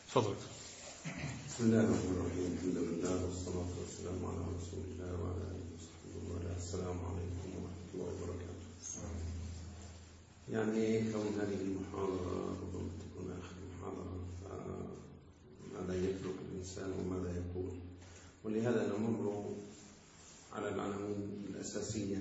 تفضل. بسم الله الرحمن الرحيم. الحمد لله والصلاة والسلام على رسول الله وعلى آله وصحبه ومن السلام عليكم ورحمة الله وبركاته. يعني كون هذه المحاضرة ربما تكون آخر محاضرة، فماذا يترك الإنسان وماذا يقول؟ ولهذا نمر على العناوين الأساسية،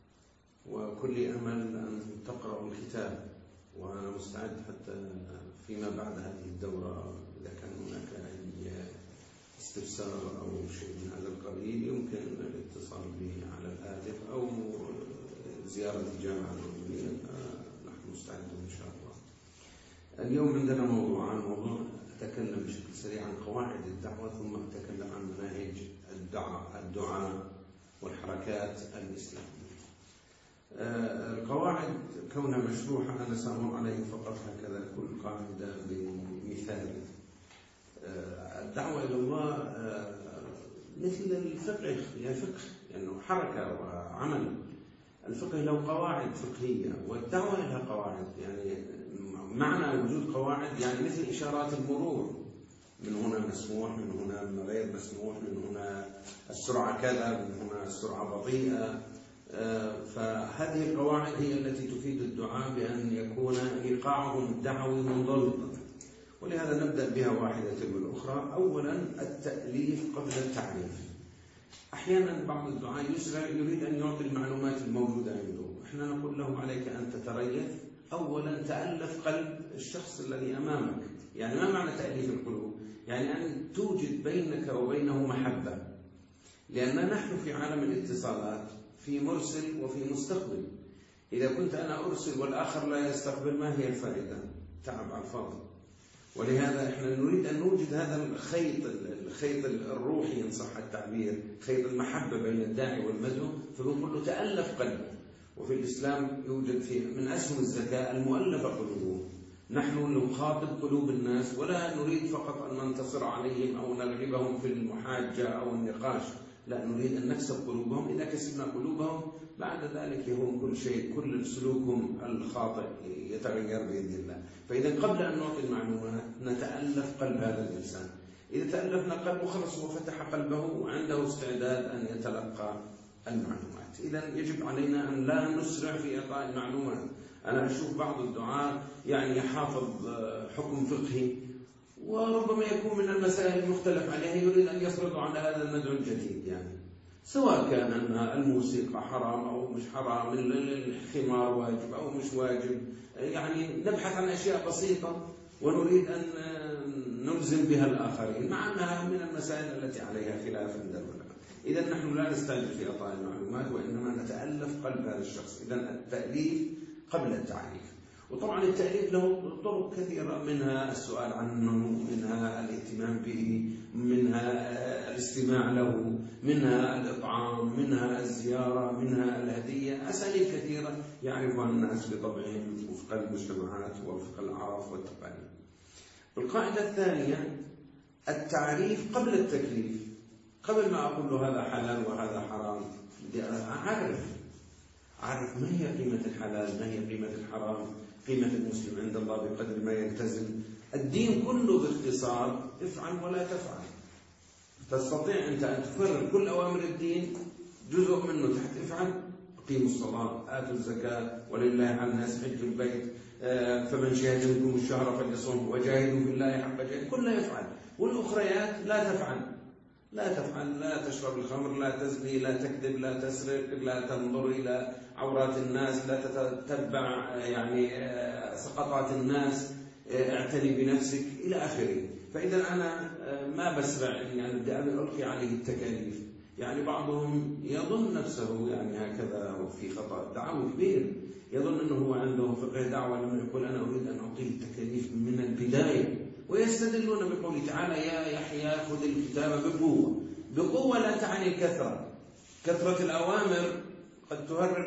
وكل أمل أن تقرأوا الكتاب، وأنا مستعد حتى فيما بعد هذه الدورة إذا كان هناك أي استفسار أو شيء من هذا القبيل يمكن الاتصال بي على الهاتف أو زيارة الجامعة الأردنية، نحن مستعدون إن شاء الله. اليوم عندنا موضوع أتكلم بشكل سريع عن قواعد الدعوة، ثم أتكلم عن مناهج الدعاء والحركات الإسلامية. القواعد كونها مشروحة أنا سأمر عليه فقط هكذا كل قاعدة بمثال. الدعوة إلى الله مثل الفقه، يعني فقه يعني حركة وعمل. الفقه له قواعد فقهية والدعوة لها قواعد، يعني معنى وجود قواعد يعني مثل إشارات المرور، من هنا مسموح، من هنا غير مسموح، من هنا السرعة كذا، من هنا السرعة بطيئة. فهذه القواعد هي التي تفيد الدعاء بأن يكون إيقاعهم الدعوي منضبطا، ولهذا نبدأ بها واحدة والأخرى. أولا التأليف قبل التعريف. أحيانا بعض الدعاء يسرع، يريد أن يعطي المعلومات الموجودة عنده، إحنا نقول له عليك أن تتريث، أولا تألف قلب الشخص الذي أمامك. يعني ما معنى تأليف القلوب؟ يعني أن توجد بينك وبينه محبة، لأن نحن في عالم الاتصالات في مرسل وفي مستقبل. إذا كنت أنا أرسل والآخر لا يستقبل، ما هي الفائدة؟ تعب على الفاضي. ولهذا إحنا نريد أن نوجد هذا الخيط الروحي إن صح التعبير، خيط المحبة بين الداعي والمدعو، فبنقول له تألف قلبه. وفي الإسلام يوجد من أسهم الزكاة المؤلفة قلوبهم. نحن نخاطب قلوب الناس ولا نريد فقط أن ننتصر عليهم أو نرغبهم في المحاجة أو النقاش، لا، نريد أن نكسب قلوبهم. إذا كسبنا قلوبهم بعد ذلك يهون كل شيء، كل سلوكهم الخاطئ يتغير بإذن الله. فإذا قبل أن نعطي المعلومات نتألف قلب هذا الإنسان. إذا تألفنا قلبه خلص هو فتح قلبه وعنده استعداد أن يتلقى المعلومات. إذا يجب علينا أن لا نسرع في إعطاء المعلومات. أنا أشوف بعض الدعاة يعني يحافظ حكم فقهي وربما يكون من المسائل المختلف عليها يريد أن يفرض على هذا المدعو الجديد، يعني سواء كان الموسيقى حرام أو مش حرام، الخمار واجب أو مش واجب، يعني نبحث عن أشياء بسيطة ونريد أن نلزم بها الآخرين، مع أنها من المسائل التي عليها خلاف عند العلماء. إذا نحن لا نستعجل في إعطاء المعلومات، وإنما نتألف قلب هذا الشخص. إذا التأليف قبل التعريف. وطبعا التأليف له طرق كثيرة، منها السؤال عنه، منها الاهتمام به، منها الاستماع له، منها الإطعام، منها الزيارة، منها الهدية. أساليب كثيرة يعرفها الناس بطبعهم وفق المجتمعات وفق الأعراف والتقاليد. القاعدة الثانية التعريف قبل التكليف. قبل ما أقول له هذا حلال وهذا حرام، أعرف ما هي قيمة الحلال، ما هي قيمة الحرام، قيمة المسلم عند الله بقدر ما يلتزم. الدين كله باختصار افعل ولا تفعل. تستطيع أنت أن تفرغ كل أوامر الدين، جزء منه تحت افعل، أقيموا الصلاة، آتوا الزكاة، ولله على الناس حج البيت، فمن شهد منكم الشهر فليصوم، وجاهدوا في الله حق جهاده، كله يفعل. والأخريات لا تفعل، لا تشرب الخمر، لا تزني، لا تكذب، لا تسرق، لا تنظر إلى عورات الناس، لا تتبع يعني سقطات الناس، اعتني بنفسك إلى آخره. فإذا أنا ما بسرع يعني بدي ألقي عليه التكاليف. يعني بعضهم يظن نفسه يعني هكذا وفي خطأ دعوي كبير، يظن أنه هو عنده فقه دعوة لما يقول أنا أريد أن أعطيه التكاليف من البداية، ويستدلون بقوله تعالى يا يحيى خذ الكتاب بقوة لا تعني كثرة الأوامر قد تهرب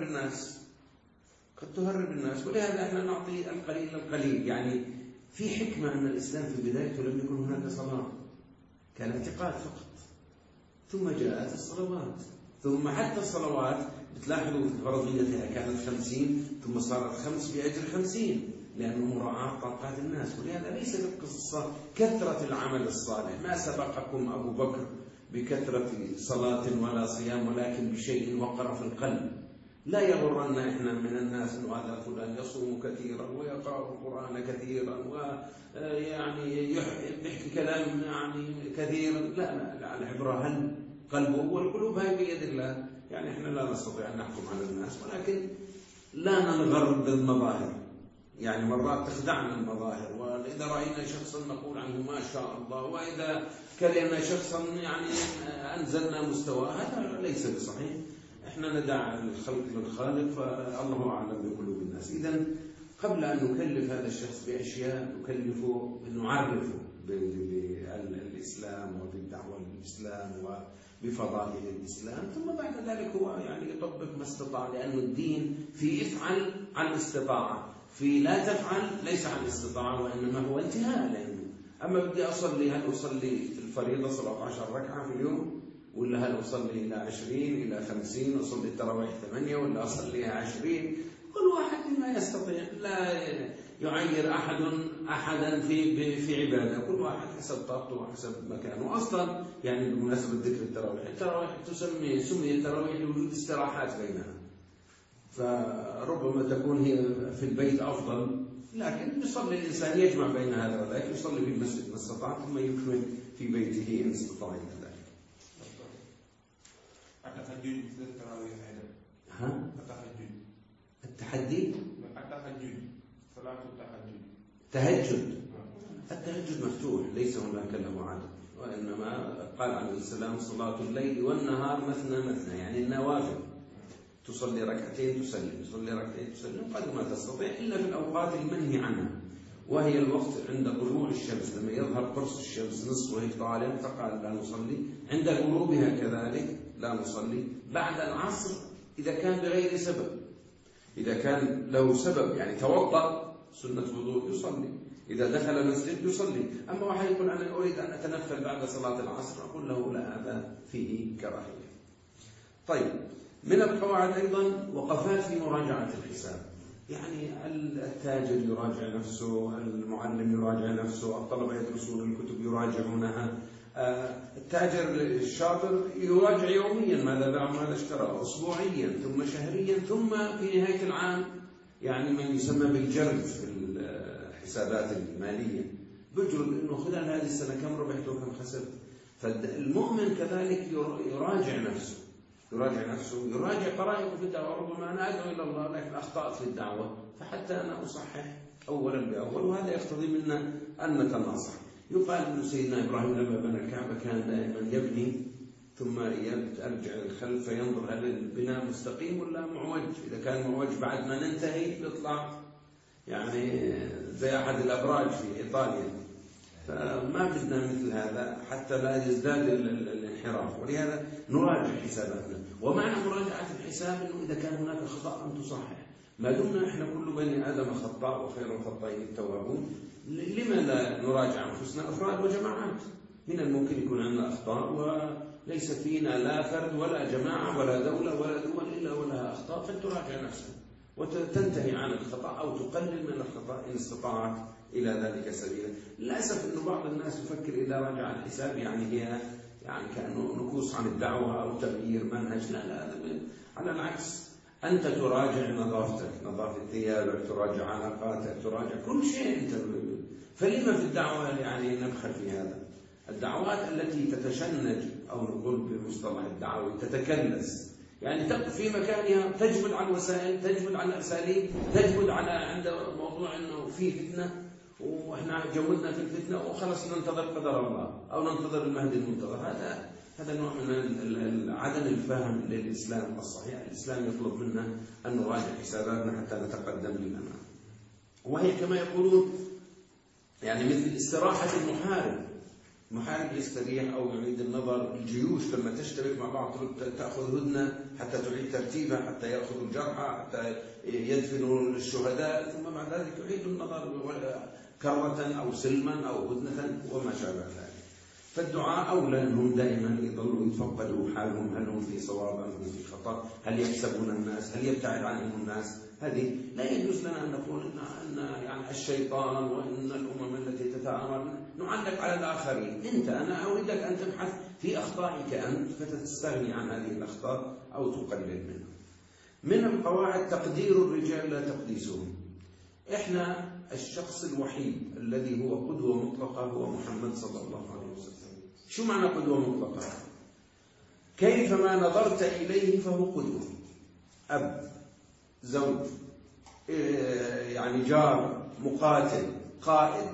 الناس، ولهذا احنا نعطي القليل. يعني في حكمة أن الإسلام في بدايته لم يكن هناك صلاة، كان اعتقاد فقط، ثم جاءت الصلوات، ثم حتى الصلوات بتلاحظوا فرضيتها كانت 50 ثم صارت 5 بأجر 50 لأنه مراعاة طاقات الناس. ولهذا ليست القصة كثرة العمل الصالح، ما سبقكم أبو بكر بكثرة صلاة ولا صيام، ولكن بشيء وقر في القلب. لا يغرن إحنا من الناس أنه هذا فلان يصوم كثيرا ويقرأ القرآن كثيرا ويعني يحكي كلام يعني كثيرا. لا، العبرة هل قلبه، والقلوب هاي بيد الله. يعني إحنا لا نستطيع أن نحكم على الناس، ولكن لا ننغر بالمظاهر. يعني مرات تخدعنا المظاهر، وإذا رأينا شخصا نقول عنه ما شاء الله، وإذا كرهنا شخصا يعني أنزلنا مستواه. هذا ليس بصحيح. احنا ندع الخلق للخالق، فالله أعلم بقلوب الناس. إذن قبل أن نكلف هذا الشخص بأشياء نكلفه نعرفه بالإسلام وبالدعوة للإسلام وبفضائل الإسلام، ثم بعد ذلك هو يعني يطبق ما استطاع، لأن الدين في افعل على الاستطاعة، في لا تفعل ليس على الاستطاعة، وإنما هو انتهاء. لأنه أما بدي أصلي، هل أصلي الفريضة 17 ركعة في اليوم، ولا هل أصلي إلى 20 إلى 50، أصلي التراويح 8 ولا أصليها 20؟ كل واحد ما يستطيع، لا يعير أحدا في عبادة، كل واحد حسب طاقته وحسب مكانه. أصلا يعني بمناسبة ذكر التراويح سمي التراويح لوجود استراحات بينها، فربما تكون هي في البيت أفضل، لكن يصلي الإنسان يجمع بين هذا وذاك، يصلي في المسجد ما استطاع، ثم يكمل في بيته إن استطاع ذلك. التهجد مثل التراويح أيضا. التحدي. صلاة التهجد. التهجد مفتوح، ليس هناك له عدد، وإنما قال عليه السلام صلاة الليل والنهار مثنى، يعني النوافل. تصلي ركعتين تسلم، تصلي ركعتين تسلم قد ما تستطيع، إلا في الأوقات المنهي عنها، وهي الوقت عند طلوع الشمس، لما يظهر قرص الشمس نصف وهي طالع فقال لا نصلي، عند غروبها كذلك لا نصلي، بعد العصر إذا كان بغير سبب، إذا كان له سبب يعني توضأ سنة وضوء يصلي، إذا دخل المسجد يصلي. أما واحد يقول أنا أريد أن أتنفل بعد صلاة العصر، أقول له لا، هذا فيه كراهية. طيب، من القواعد أيضا وقفات في مراجعة الحساب، يعني التاجر يراجع نفسه، المعلم يراجع نفسه، الطلبة يدرسون الكتب يراجعونها، التاجر الشاطر يراجع يوميا ماذا باع وماذا اشترى، أسبوعيا ثم شهريا، ثم في نهاية العام يعني ما يسمى بالجرد في الحسابات المالية، بجرد إنه خلال هذه السنة كم ربحت وكم خسرت. فالمؤمن كذلك يراجع نفسه، يراجع قرائنه في الدعوة. ربما أنا أدعو إلى الله لكن أخطأت في الدعوة، فحتى أنا أصحح أولا بأول، وهذا يقتضي منا أن نتناصح. يقال أن سيدنا إبراهيم لما بنى الكعبة كان دائما يبني ثم يرجع للخلف فينظر هل البناء مستقيم ولا معوج، إذا كان معوج بعد ما ننتهي يطلع يعني زي أحد الأبراج في إيطاليا. فما بدنا مثل هذا حتى لا يزداد الانحراف، ولهذا نراجع حساباتنا. ومعنى مراجعة الحساب أنه إذا كان هناك خطأ أن تصحح، ما دمنا إحنا كل بني آدم خطاء وخير الخطائين التوابون، لما لا نراجع أنفسنا أفراد وجماعات؟ من الممكن يكون عندنا أخطاء وليس فينا لا فرد ولا جماعة ولا دولة ولا دول إلا ولها أخطاء، فتراجع نفسها وتنتهي عن الخطأ أو تقلل من الخطأ إن استطاعت إلى ذلك سبيلا. للأسف أن بعض الناس يفكر إذا راجع الحساب يعني هي يعني كأنه نكوص عن الدعوة أو تغيير منهج. لا، على العكس، أنت تراجع نظافتك، نظافة ثيابك، تراجع علاقاتك، تراجع كل شيء أنت. فلما في الدعوة يعني نبخل في هذا؟ الدعوات التي تتشنج أو نقول بمصطلح الدعوي تتكلس، يعني تقف في مكانها، تجبد على الوسائل، تجبد على الأساليب، تجبد على عند موضوع أنه في فتنة وإحنا جودنا في الفتنة وخلص ننتظر قدر الله أو ننتظر المهدي المنتظر. هذا نوع من عدم الفهم للإسلام الصحيح. الإسلام يطلب منا أن نراجع حساباتنا حتى نتقدم للأمام. وهي كما يقولون يعني مثل استراحة المحارب يستريح أو يعيد النظر. الجيوش لما تشترك مع بعض تأخذ هدنة حتى تعيد ترتيبها، حتى يأخذوا الجرحى، حتى يدفنوا الشهداء، ثم بعد ذلك يعيد النظر كرة أو سلما أو هدنة وما شابه ذلك. فالدعاء أولى أنهم دائما يضلوا يتفقدوا حالهم، هل هم في صواب أم هم في خطأ، هل يحسبون الناس، هل يبتعد عنهم الناس. هذه لا يجوز لنا أن نقول أن يعني الشيطان وأن الأمم التي تتآمر نعلق على الآخرين. أنا أريدك أن تبحث في أخطائك أنت فتستغني عن هذه الأخطاء أو تقلل منها. من القواعد تقدير الرجال لا تقديسهم. إحنا الشخص الوحيد الذي هو قدوة مطلقة هو محمد صلى الله عليه وسلم. شو معنى قدوة مطلقة؟ كيفما نظرت إليه فهو قدوة. أب، زوج، يعني جار، مقاتل، قائد،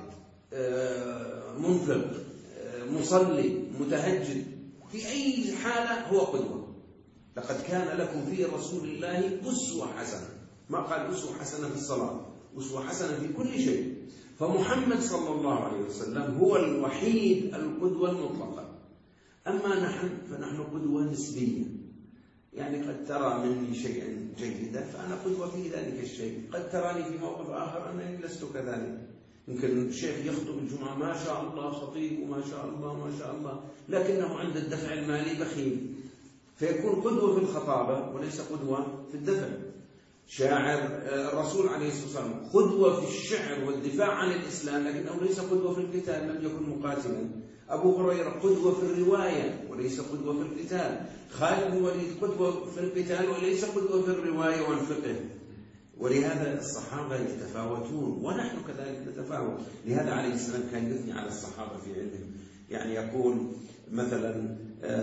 منفق، مصلي، متهجد، في أي حالة هو قدوة. لقد كان لكم في رسول الله أسوة حسنة. ما قال أسوة حسنة في الصلاة، أسوة حسنة في كل شيء. فمحمد صلى الله عليه وسلم هو الوحيد القدوة المطلقة. أما نحن فنحن قدوة نسبية، يعني قد ترى مني شيئا جيدا فأنا قدوة في ذلك الشيء، قد تراني في موقف آخر أنني لست كذلك. يمكن الشيخ يخطب الجمعة ما شاء الله خطيب وما شاء الله ما شاء الله، لكنه عند الدفع المالي بخيل، فيكون قدوة في الخطابة وليس قدوة في الدفع. شاعر الرسول عليه الصلاة والسلام قدوة في الشعر والدفاع عن الإسلام، لكنه ليس قدوة في القتال، لم يكن مقاتلا. أبو هريرة قدوة في الرواية وليس قدوة في القتال. خالد بن الوليد قدوة في القتال وليس قدوة في الرواية والفقه. ولهذا الصحابة يتفاوتون ونحن كذلك نتفاوت. لهذا عليه السلام كان يثني على الصحابة في علمهم، يعني يقول مثلا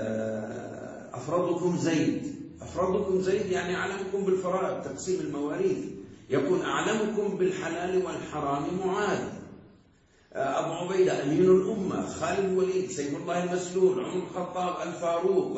أفرضكم زيد يعني أعلمكم بالفرائض تقسيم المواريث. يقول أعلمكم بالحلال والحرام معاذ. أبو عبيدة أمين الأمة، خالد بن الوليد سيف الله المسلول، عمر الخطاب الفاروق،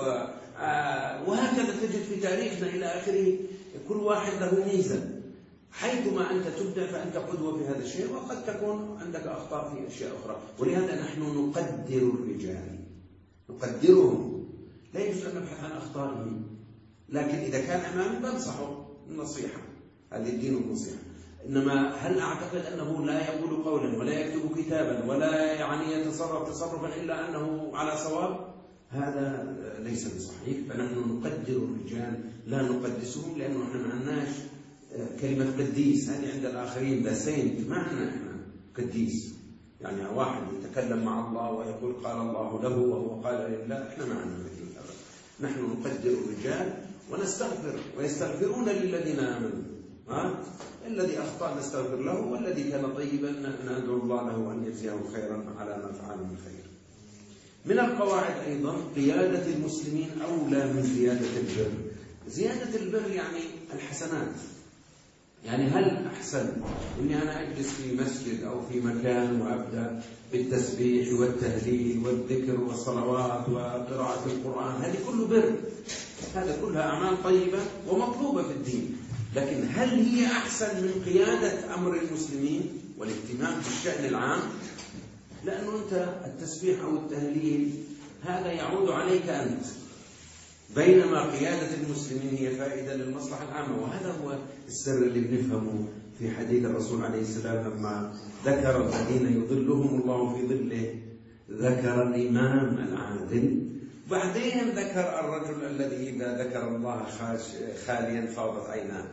وهكذا تجد في تاريخنا إلى آخره. كل واحد له ميزة. حيثما أنت تبدع فأنت قدوة في هذا الشيء، وقد تكون عندك أخطاء في أشياء أخرى. ولهذا نحن نقدر الرجال، نقدرهم، لا يجوز أن نبحث عن أخطائهم، لكن إذا كان أمامي بنصحه النصيحة، هذه الدين النصيحة. إنما هل أعتقد أنه لا يقول قولا ولا يكتب كتابا ولا يعني يتصرف تصرفا إلا أنه على صواب؟ هذا ليس بصحيح. فنحن نقدر الرجال لا نقدسهم، لأنه نحن ما عندناش كلمة قديس. هذه عند الآخرين ذا سينت، ما عندنا إحنا قديس، يعني واحد يتكلم مع الله ويقول قال الله له وهو قال لله. إحنا ما عندنا مثل هذا. نحن نقدر الرجال ونستغفر، ويستغفرون للذين آمنوا. الذي أخطأ نستغفر له، والذي كان طيبا ندعو الله له أن يجزيه خيرا على ما فعل من خير. من القواعد أيضا قيادة المسلمين أولى من زيادة البر. زيادة البر يعني الحسنات. يعني هل أحسن إني أنا أجلس في مسجد أو في مكان وأبدأ بالتسبيح والتهليل والذكر والصلوات وقراءة القرآن؟ هذه كله بر، هذا كلها أعمال طيبة ومطلوبة في الدين. لكن هل هي أحسن من قيادة أمر المسلمين والاهتمام بالشأن العام؟ لأنه أنت التسبيح أو التهليل هذا يعود عليك أنت، بينما قيادة المسلمين هي فائدة للمصلحة العامة. وهذا هو السر اللي بنفهمه في حديث الرسول عليه السلام لما ذكر الذين يظلهم الله في ظله، ذكر الإمام العادل، بعدين ذكر الرجل الذي إذا ذكر الله خاليا فاضت عيناه.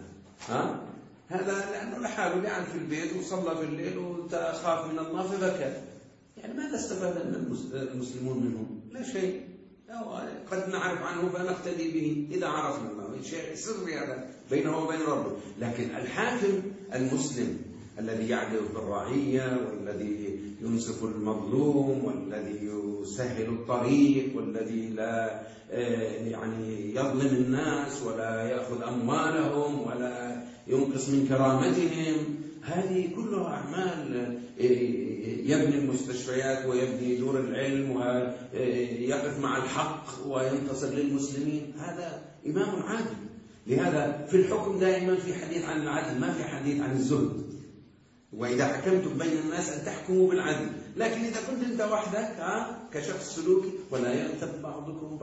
هذا لأنه لحاله قاعد في البيت وصلى في الليل وتخاف من الله فبكى. يعني ماذا استفاد المسلمون منهم؟ لا شيء. قد نعرف عنه فنقتدي به إذا عرفنا الله، شيء سري هذا بينه وبين ربه. لكن الحاكم المسلم الذي يعدل بالرعية، والذي ينصف المظلوم، والذي يسهل الطريق، والذي لا يعني يظلم الناس ولا يأخذ أموالهم ولا ينقص من كرامتهم، هذه كلها أعمال. يبني المستشفيات ويبني دور العلم ويقف مع الحق وينتصر للمسلمين، هذا إمام عادل. لهذا في الحكم دائما في حديث عن العدل، ما في حديث عن الزهد. وإذا حكمتم بين الناس أن تحكموا بالعدل. لكن إذا كنت أنت وحدك كشخص سلوكي، ولا يغتب بعضكم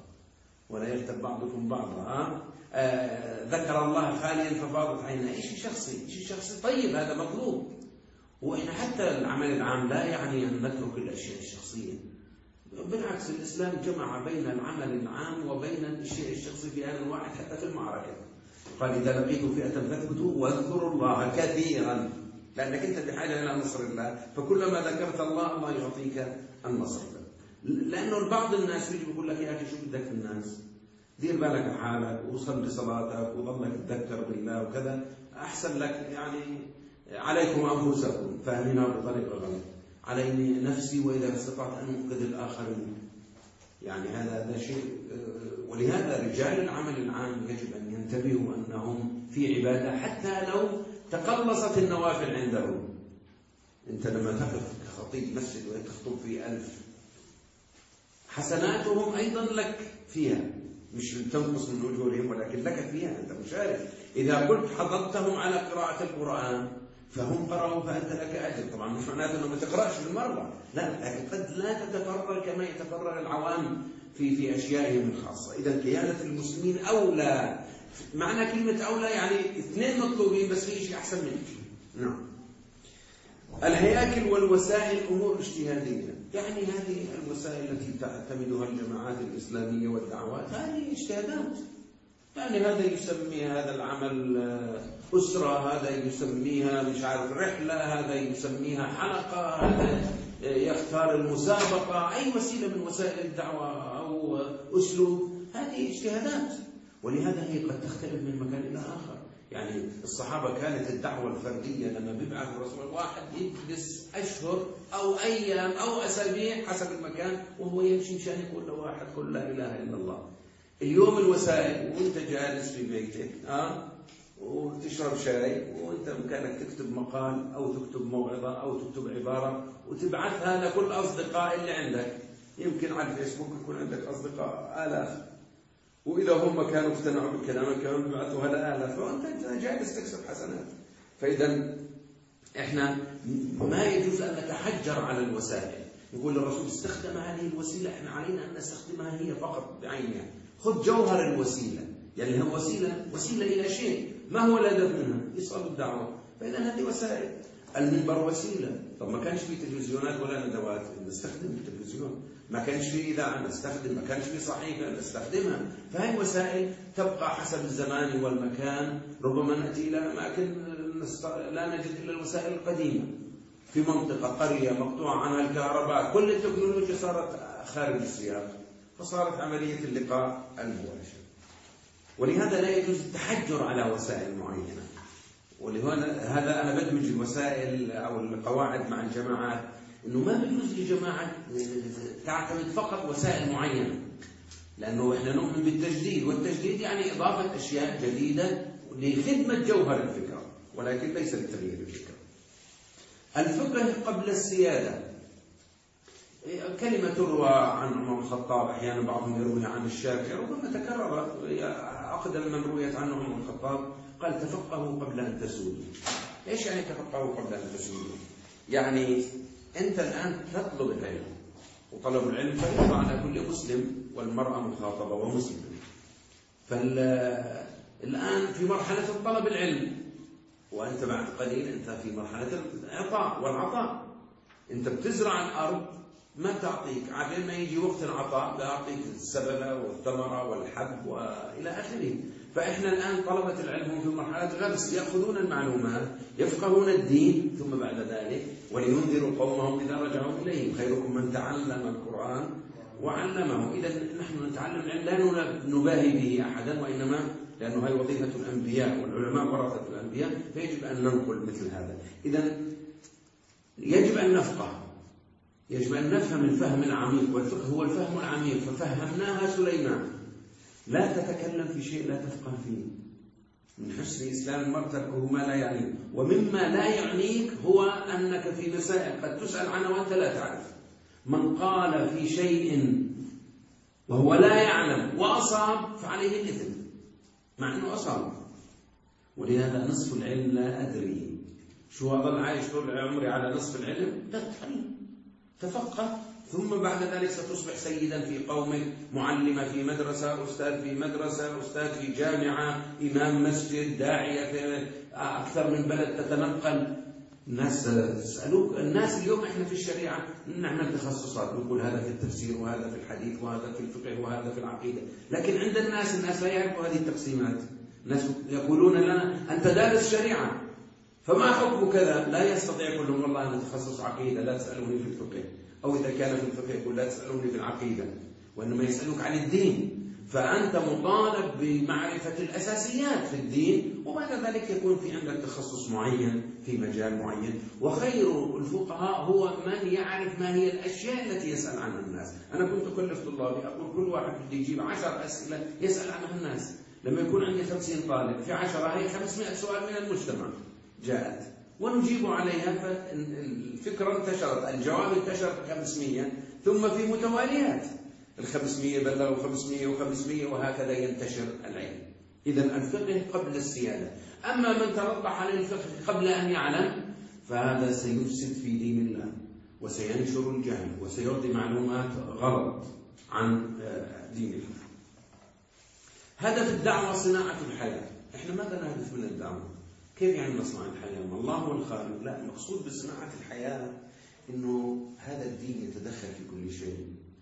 بعضا، ذكر الله خاليا ففاضت عيناه، شيء شخصي طيب، هذا مطلوب. وإن حتى العمل العام لا يعني أن نترك الأشياء الشخصية، بالعكس الإسلام جمع بين العمل العام وبين الشيء الشخصي في آن واحد حتى في المعركة. قال إذا لقيتم فئة فاثبتوا واذكروا الله كثيرا، لأنك أنت بحاجة إلى نصر الله، فكلما ذكرت الله الله يعطيك النصر. لأنه بعض الناس يجي يقول لك يا أخي شو بدك الناس، دير بالك حالك وصل لصلاتك وظلك تذكر بالله وكذا، أحسن لك يعني عليكم أنفسكم، فاهمينها بطريقة غلط، عليني نفسي وإذا استطعت أن أنقذ الآخرين. يعني هذا شيء. ولهذا رجال العمل العام يجب أن ينتبهوا أنهم في عبادة حتى لو تقلصت النوافل عندهم. أنت لما تقف كخطيب مسجد وتخطب في 1000، حسناتهم أيضا لك فيها، مش تنقص من أجورهم ولكن لك فيها، أنت مشارك. إذا قلت حضرتهم على قراءة القرآن فهم قرأوا فأنت لك أجر. طبعا مش معناته أنه ما تقرأش بالمرة، لا، لكن قد لا تتفرغ كما يتفرغ العوام في أشيائهم الخاصة. إذا كيانة المسلمين أولى. معنى كلمة أولى يعني اثنين مطلوبين بس في شيء أحسن من شيء. نعم. الهياكل والوسائل أمور اجتهادية، يعني هذه الوسائل التي تعتمدها الجماعات الإسلامية والدعوات هذه اجتهادات. يعني هذا يسميها هذا العمل أسرة، هذا يسميها مش عارف رحلة، هذا يسميها حلقة، هذا يختار المسابقة، أي وسيلة من وسائل الدعوة أو أسلوب، هذه اجتهادات. ولهذا هي قد تختلف من مكان إلى آخر. يعني الصحابة كانت الدعوة الفردية لما بيبعث الرسول الواحد يجلس أشهر أو أيام أو أسابيع حسب المكان وهو يمشي مشان يقول لواحد قل لا إله إلا الله. اليوم الوسائل وانت جالس في بيتك وتشرب شاي وانت بإمكانك تكتب مقال أو تكتب موعظة أو تكتب عبارة وتبعثها لكل أصدقاء اللي عندك. يمكن على الفيسبوك يكون عندك أصدقاء آلاف، وإذا هم كانوا اقتنعوا بكلامك كانوا بيبعثوها لآلاف، فأنت جالس تكسب حسنات. فإذا إحنا ما يجوز أن نتحجر على الوسائل. يقول الرسول استخدم هذه الوسيلة، إحنا علينا أن نستخدمها هي فقط بعينها. خذ جوهر الوسيلة، يعني هي وسيلة إلى شيء، ما هو الهدف منها؟ إيصال الدعوة. فإذا هذه وسائل. المنبر وسيلة. طب ما كانش في تلفزيونات ولا ندوات نستخدم التلفزيون، ما كانش في إذاعة نستخدم، ما كانش في صحيفة نستخدمها. فهي وسائل تبقى حسب الزمان والمكان. ربما نأتي إلى أماكن لا نجد إلا الوسائل القديمة، في منطقة قرية مقطوعة عنها الكهرباء، كل التكنولوجيا صارت خارج السياق، فصارت عملية اللقاء المباشر. ولهذا لا يجوز التحجر على وسائل معينة. ولهذا أنا بدمج الوسائل أو القواعد مع الجماعات، إنه ما بيجوز لجماعة تعتمد فقط وسائل معينة، لأنه إحنا نؤمن بالتجديد، والتجديد يعني إضافة أشياء جديدة لخدمة جوهر الفكرة ولكن ليس لتغيير الفكرة. الفقه قبل السيادة، كلمة تروى عن عمر الخطاب، أحيانا بعضهم يروي عن الشافعي، ربما تكررت. أقدم من رويت عنه عمر الخطاب قال تفقهوا قبل أن تسودوا. إيش يعني تفقهوا قبل أن تسودوا؟ يعني أنت الآن تطلب العلم، وطلب العلم فريضة على كل مسلم، والمرأة مخاطبة ومسلمة. فالآن في مرحلة طلب العلم، وأنت بعد قليل أنت في مرحلة العطاء والعطاء. أنت بتزرع الأرض ما تعطيك، عبين ما يجي وقت العطاء بيعطيك السبلة والثمرة والحب وإلى آخره. فإحنا الآن طلبة العلم في مرحلة غرس، يأخذون المعلومات، يفقهون الدين، ثم بعد ذلك ولينذروا قومهم إذا رجعوا إليهم، خيركم من تعلم القرآن وعلمه. إذا نحن نتعلم العلم لا نباهي به أحدا، وإنما لأنه هي وظيفة الأنبياء والعلماء ورثة الأنبياء، فيجب أن ننقل مثل هذا. إذا يجب أن نفقه، يجب أن نفهم الفهم العميق، والفقه هو الفهم العميق. ففهمناها سليمان. لا تتكلم في شيء لا تفقه فيه. من حسن إسلام المرء تركه ما لا يعنيه. ومما لا يعنيك هو أنك في مسائل قد تسأل عنها وأنت لا تعرف. من قال في شيء وهو لا يعلم وأصاب فعليه الإثم مع أنه أصاب. ولهذا نصف العلم لا أدري. شو أظل عايش طول عمري على نصف العلم؟ لا تتعلم، تفقه، ثم بعد ذلك ستصبح سيدا في قومك، معلمة في مدرسة، أستاذ في مدرسة، أستاذ في جامعة، إمام مسجد، داعية في أكثر من بلد تتنقل. الناس تسألوك، الناس اليوم احنا في الشريعة نعمل تخصصات، نقول هذا في التفسير وهذا في الحديث وهذا في الفقه وهذا في العقيدة، لكن عند الناس لا يعرفوا هذه التقسيمات. الناس يقولون لنا أنت دارس شريعة فما حكم كذا، لا يستطيع يقول لهم والله أنا تخصص عقيدة لا تسألوني في الفقه، أو إذا كان في الفقه يقول لا تسألوني في العقيدة، وإنما يسألوك عن الدين. فأنت مطالب بمعرفة الأساسيات في الدين، وبعد ذلك يكون في عندك تخصص معين في مجال معين. وخير الفقهاء هو من يعرف ما هي الأشياء التي يسأل عنها الناس. أنا كنت أكلف طلابي أقول كل واحد بده يجيب 10 أسئلة يسأل عنها الناس. لما يكون عندي 50 طالب في 10 هي 500 سؤال من المجتمع جاءت ونجيب عليها، فالفكرة انتشرت، الجواب انتشر 500 ثم في متواليات 500 بلغوا 500 و500 وهكذا ينتشر العلم. إذن الفقه قبل السيادة. أما من تربح على الفقه قبل أن يعلم فهذا سيفسد في دين الله وسينشر الجهل وسيعطي معلومات غلط عن دين الله. هدف الدعوة صناعة الحياة. إحنا ماذا نهدف من الدعوة؟ كيف يعني نصنع الحياة؟ ما الله هو الخالق؟ لا، المقصود بصناعة الحياة إنه هذا الدين يتدخل في كل شيء.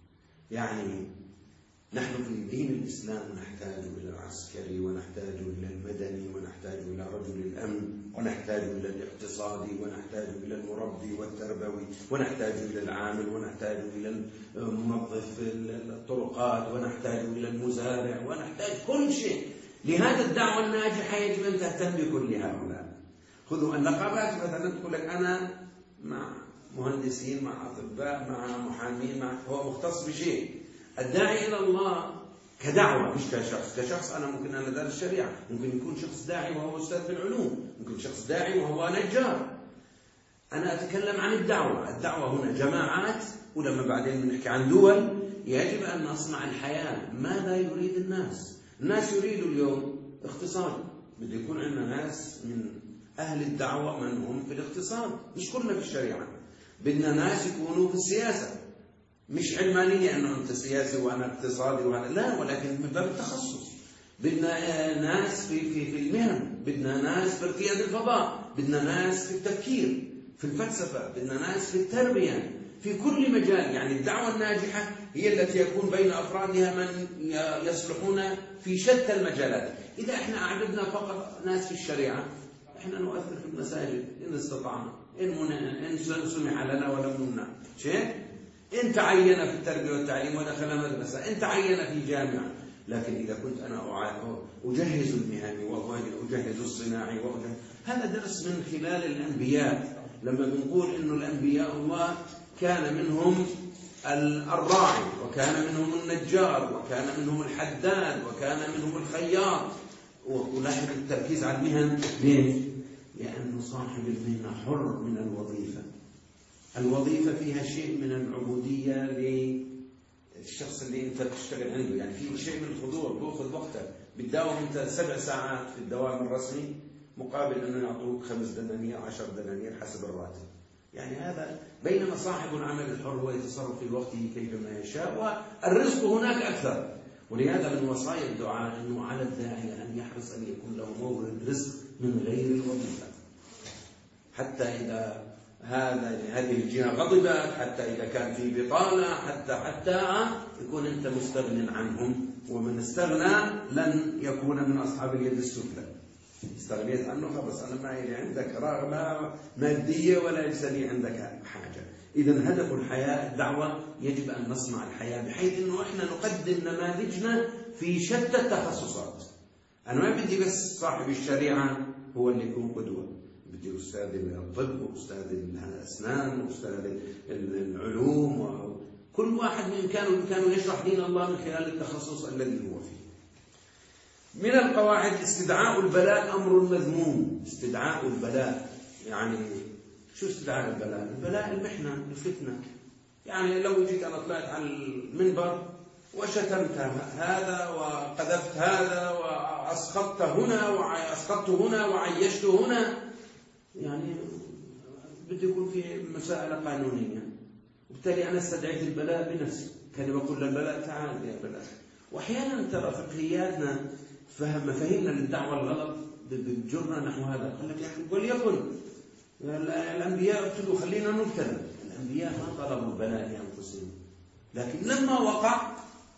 يعني نحن في دين الإسلام نحتاج إلى العسكري ونحتاج إلى المدني ونحتاج إلى رجل الأمن ونحتاج إلى الاقتصادي ونحتاج إلى المربي والتربوي ونحتاج إلى العامل ونحتاج إلى منظف الطرقات ونحتاج إلى المزارع ونحتاج كل شيء. لهذا الدعوة الناجحة يجب أن تهتم بكل هؤلاء. خذوا النقابات مثلا تقول لك أنا مع مهندسين مع أطباء مع محامين هو مختص بشيء. الداعي إلى الله كدعوة مش كشخص أنا ممكن أنا دارس شريعة، ممكن يكون شخص داعي وهو أستاذ في العلوم، ممكن شخص داعي وهو نجار. أنا أتكلم عن الدعوة هنا جماعات، ولما بعدين بنحكي عن دول يجب أن نصنع الحياة. ماذا يريد الناس يريدوا اليوم اقتصاد، بده يكون عندنا ناس من أهل الدعوة من هم في الاقتصاد، مش كلنا في الشريعة. بدنا ناس يكونوا في السياسة، مش علمانية أنه أنت سياسي وأنا اقتصادي وأنا لا، ولكن من باب التخصص. بدنا ناس في المهن، بدنا ناس في ارتياد الفضاء، بدنا ناس في التفكير في الفلسفة، بدنا ناس في التربية، في كل مجال. يعني الدعوة الناجحة هي التي يكون بين أفرادها من يصلحون في شتى المجالات. إذا احنا أعددنا فقط ناس في الشريعة احنا نؤثر في المساجد إن استطعنا، إن سمح لنا ولم نمنع شيء. إن تعين في التربية والتعليم ودخل مدرسة، إن تعين في جامعة. لكن إذا كنت أنا أجهز المهني وأجهز الصناعي هذا درس من خلال الأنبياء. لما بنقول إنه الأنبياء الله كان منهم الراعي وكان منهم النجار وكان منهم الحداد وكان منهم الخياط. ولاحظ التركيز على المهن ليه؟ لأنه صاحب المهنة حر من الوظيفة فيها شيء من العبودية للشخص اللي أنت بتشتغل عنده. يعني في شيء من الخضوع، بأخذ وقتك، بتداوم أنت 7 ساعات في الدوام الرسمي مقابل أنه يعطوك 5 دنانير 10 دنانير حسب الراتب. يعني هذا. بينما صاحب العمل الحر هو يتصرف في وقته كيفما يشاء والرزق هناك أكثر. ولهذا من وصايا الدعاء أنه على الداعية أن يحرص أن يكون له مورد رزق من غير الوظيفة، حتى إذا هذه الجهة غضبت، حتى إذا كان في بطالة، حتى يكون أنت مستغن عنهم. ومن استغنى لن يكون من أصحاب اليد السفلى. استغنيت عنه خلاص أنا ما إلي عندك رغبة مادية ولا لي عندك حاجة. إذا هدف الحياة الدعوة يجب أن نصنع الحياة بحيث أنه إحنا نقدم نماذجنا في شتى التخصصات. أنا ما بدي بس صاحب الشريعة هو اللي يكون قدوة، بدي أستاذ الطب وأستاذ الأسنان وأستاذ العلوم، وكل واحد من كانوا يشرح دين الله من خلال التخصص الذي هو فيه. من القواعد استدعاء البلاء أمر مذموم. استدعاء البلاء يعني شو استدعاء البلاء؟ البلاء المحنة الفتنة. يعني لو جيت أنا طلعت على المنبر وشتمت هذا وقذفت هذا وأسقطت هنا وأسقطت هنا وعيشت هنا، يعني بده يكون في مسألة قانونية، وبالتالي أنا استدعيت البلاء بنفسي. كان بقول للبلاء تعال يا بلاء. وأحيانا ترى فقهياتنا مفاهيمنا للدعوة الغلط بتجرنا نحو هذا. قال لك وليكن الأنبياء ابتلوا، خلينا نبتلى. الأنبياء ما طلبوا البلاء لأنفسهم، لكن لما وقع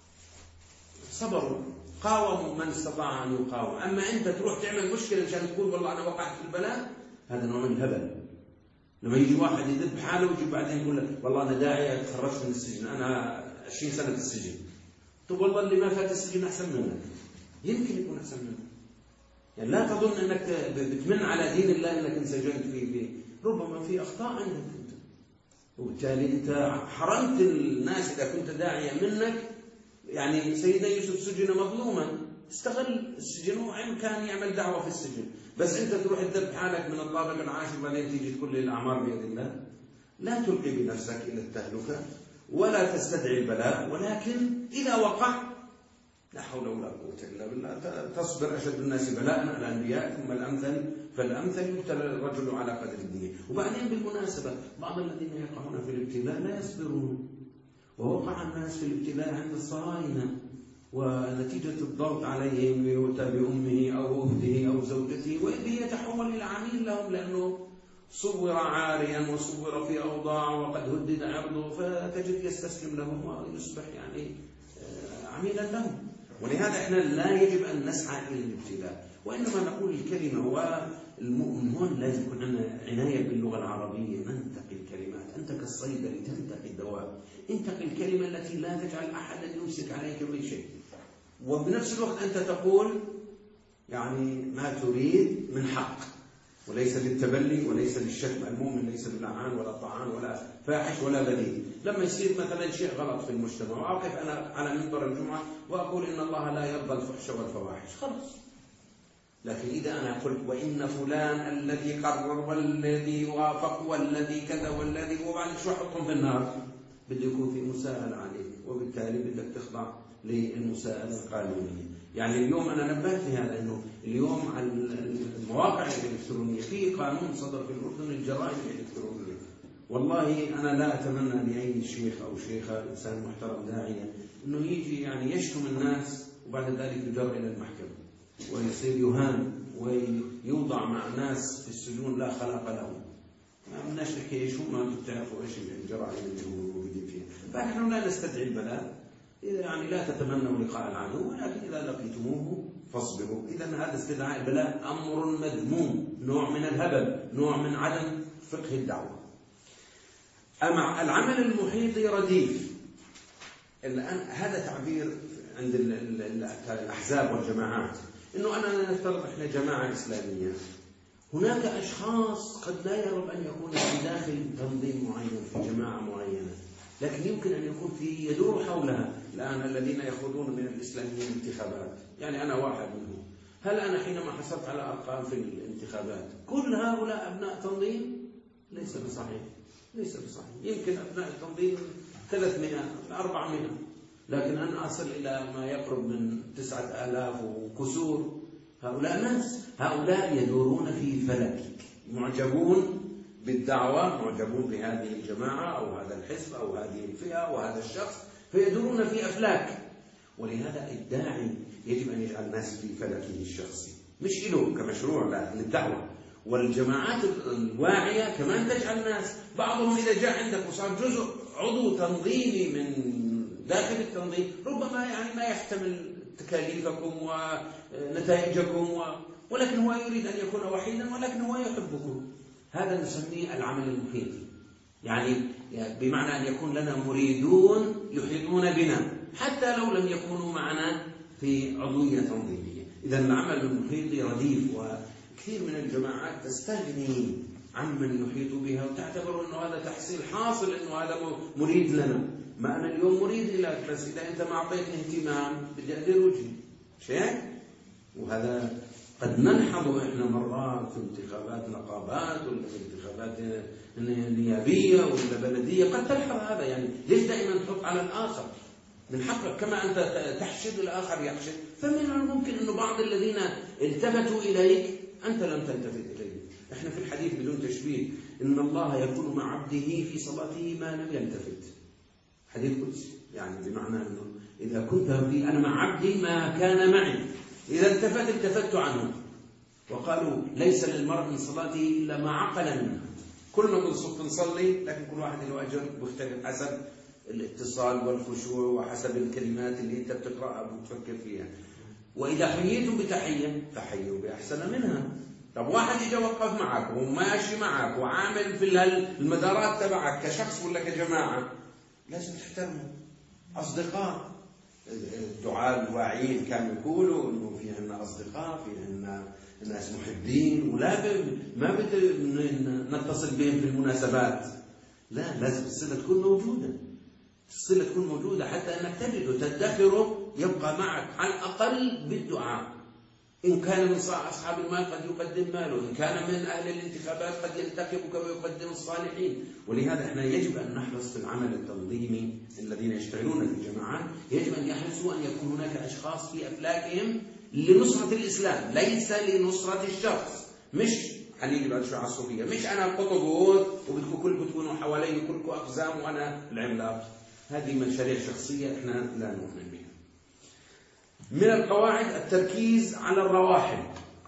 صبروا، قاوموا من استطاع أن يقاوم. أما أنت تروح تعمل مشكلة عشان تقول والله أنا وقعت في البلاء، هذا نوع من الهبل. لما يجي واحد يذب حاله ويجي بعدين يقول لك والله أنا داعي تخرجت من السجن، أنا 20 سنة في السجن. طب والله اللي ما فات السجن أحسن منك، يمكن يكون أحسن منك. يعني لا تظن أنك بتمن على دين الله أنك انسجنت فيه، ربما في أخطاء عندك أنت، وبالتالي أنت حرمت الناس إذا كنت داعيا منك. يعني سيدنا يوسف سجن مظلوما، استغل السجن وكان يعمل دعوة في السجن، بس أنت تروح تذب حالك من الطابق العاشر بعدين تيجي تقول لي الأعمار بيد الله. لا تلقي بنفسك إلى التهلكة ولا تستدعي البلاء، ولكن إذا وقع لا حول ولا قوة إلا بالله تصبر. أشد الناس بلاء الأنبياء ثم الأمثل فالأمثل، يبتلى الرجل على قدر دينه. وبعدين بالمناسبة بعض الذين يقعون في الابتلاء لا يصبرون، ووقع الناس في الابتلاء عند الصهاينة، ونتيجة الضغط عليهم يؤتى بأمه أو أخته أو زوجته وإذ يتحول إلى عميل لهم، لأنه صور عاريا وصور في أوضاع وقد هدد عرضه، فتجد يستسلم لهم ويصبح يعني عميلا لهم. ولهذا احنا لا يجب أن نسعى إلى الابتلاء، وإنما نقول الكلمة. والمؤمن هون لازم يكون عندنا عناية باللغة العربية، ننتقي الكلمات. أنت كالصيدلي تنتقي الدواء، انتقي الكلمة التي لا تجعل أحدا يمسك عليك بشيء، وبنفس الوقت أنت تقول يعني ما تريد من حق، وليس للتبلي وليس للشتم. المؤمن ليس بلعان ولا طعان ولا فاحش ولا بذيء. لما يصير مثلا شيء غلط في المجتمع وأقف أنا على منبر الجمعة وأقول إن الله لا يرضى الفحش والفواحش، خلاص. لكن إذا أنا قلت وإن فلان الذي قرر والذي وافق والذي كذا والذي، وبعد شو أحطهم في النار، بده يكون في مساءلة عليه، وبالتالي بدك تخضع للمساءلة القانونية. يعني اليوم أنا نبهت لهذا، إنه اليوم على المواقع الإلكترونية في قانون صدر في الأردن الجرائم الإلكترونية. والله أنا لا أتمنى لأي شيخ أو شيخة إنسان محترم داعية إنه يجي يعني يشتم الناس وبعد ذلك يجر إلى المحكمة ويصير يهان ويوضع مع ناس في السجون لا خلاق لهم. ما بدناش نحكي ايش هم، انتم بتعرفوا ايش الجرائم اللي هم موجودين فيها. فنحن لا نستدعي البلاء، يعني لا تتمنوا لقاء العدو، ولكن اذا لقيتموه فاصبروا. اذا هذا استدعاء البلاء امر مذموم، نوع من الهبل، نوع من عدم فقه الدعوه. اما العمل المحيط رديف، الان هذا تعبير عند الاحزاب والجماعات، انه انا نفترض احنا جماعه اسلاميه، هناك أشخاص قد لا يرغب أن يكون في داخل تنظيم معين في جماعة معينة، لكن يمكن أن يكون في يدور حولها الآن الذين يخوضون من الإسلاميين انتخابات. يعني أنا واحد منهم. هل أنا حينما حصلت على أرقام في الانتخابات كل هؤلاء أبناء تنظيم؟ ليس بصحيح، ليس بصحيح. يمكن أبناء التنظيم 300 400، لكن أنا أصل إلى ما يقرب من 9000 وكسور. هؤلاء ناس، هؤلاء يدورون في فلكك، معجبون بالدعوة، معجبون بهذه الجماعة أو هذا الحزب أو هذه الفئة أو هذا الشخص، فيدورون في أفلاك. ولهذا الداعي يجب أن يجعل الناس في فلكه الشخصي، مش له كمشروع، لا للدعوة. والجماعات الواعية كمان تجعل الناس، بعضهم إذا جاء عندك وصار جزء عضو تنظيمي من داخل التنظيم، ربما يعني ما يحتمل تكاليفكم ونتائجكم ولكن هو يريد أن يكون وحيدا، ولكن هو يحبكم. هذا نسميه العمل المحيط، يعني بمعنى أن يكون لنا مريدون يحيطون بنا حتى لو لم يكونوا معنا في عضوية تنظيمية. إذا العمل المحيط رديف، وكثير من الجماعات تستغني عمن يحيط بها وتعتبر أنه هذا تحصيل حاصل، أنه هذا مريد لنا. ما أنا اليوم مريد لك، بس إذا أنت ما أعطيتني اهتمام بدي أدير وجهي شيء. وهذا قد نلحظ إحنا مرات في انتخابات نقابات ولا في انتخابات نيابية ولا بلدية، قد تلحظ هذا. يعني ليش دائما تحط على الآخر؟ من حقك كما أنت تحشد الآخر يحشد، فمن الممكن أنه بعض الذين التفتوا إليك أنت لم تلتفت إليه. إحنا في الحديث بدون تشبيه إن الله يكون مع عبده في صلاته ما لم يلتفت، حديث قدسي، يعني بمعنى أنه إذا كنت أنا مع عبدي ما كان معي، إذا التفت عنه. وقالوا ليس للمرء من صلاته إلا ما عقل منها، كلنا بنصف نصلي، لكن كل واحد له أجر مختلف حسب الاتصال والخشوع وحسب الكلمات اللي أنت بتقرأها وبتفكر فيها. وإذا حييتم بتحية فحيوا بأحسن منها. طب واحد يجي وقف معك وماشي معك وعامل في المدارات تبعك كشخص ولا كجماعة، لازم تحترمه. أصدقاء الدعاء الواعيين كانوا يقولوا إنه في عنا أصدقاء، في عنا ناس محبين، ولا ما نتصل بهم في المناسبات، لا، لازم الصلة تكون موجودة. الصلة تكون موجودة حتى أنك تجده تدخره يبقى معك على الأقل بالدعاء. إن كان من أصحاب المال قد يقدم ماله، إن كان من أهل الانتخابات قد ينتخبك ويقدم الصالحين. ولهذا احنا يجب أن نحرص في العمل التنظيمي. الذين يشتغلون في الجماعات يجب أن يحرصوا أن يكون هناك أشخاص في أفلاكهم لنصرة الإسلام، ليس لنصرة الشخص. مش هنيجي بعد شوي على الصوفية، مش أنا قطبوت وبدكم كلكم تكونوا حوالي كلكم أقزام وأنا العملاق. هذه مشاريع شخصية احنا لا نؤمن بها. من القواعد التركيز على الرواحل.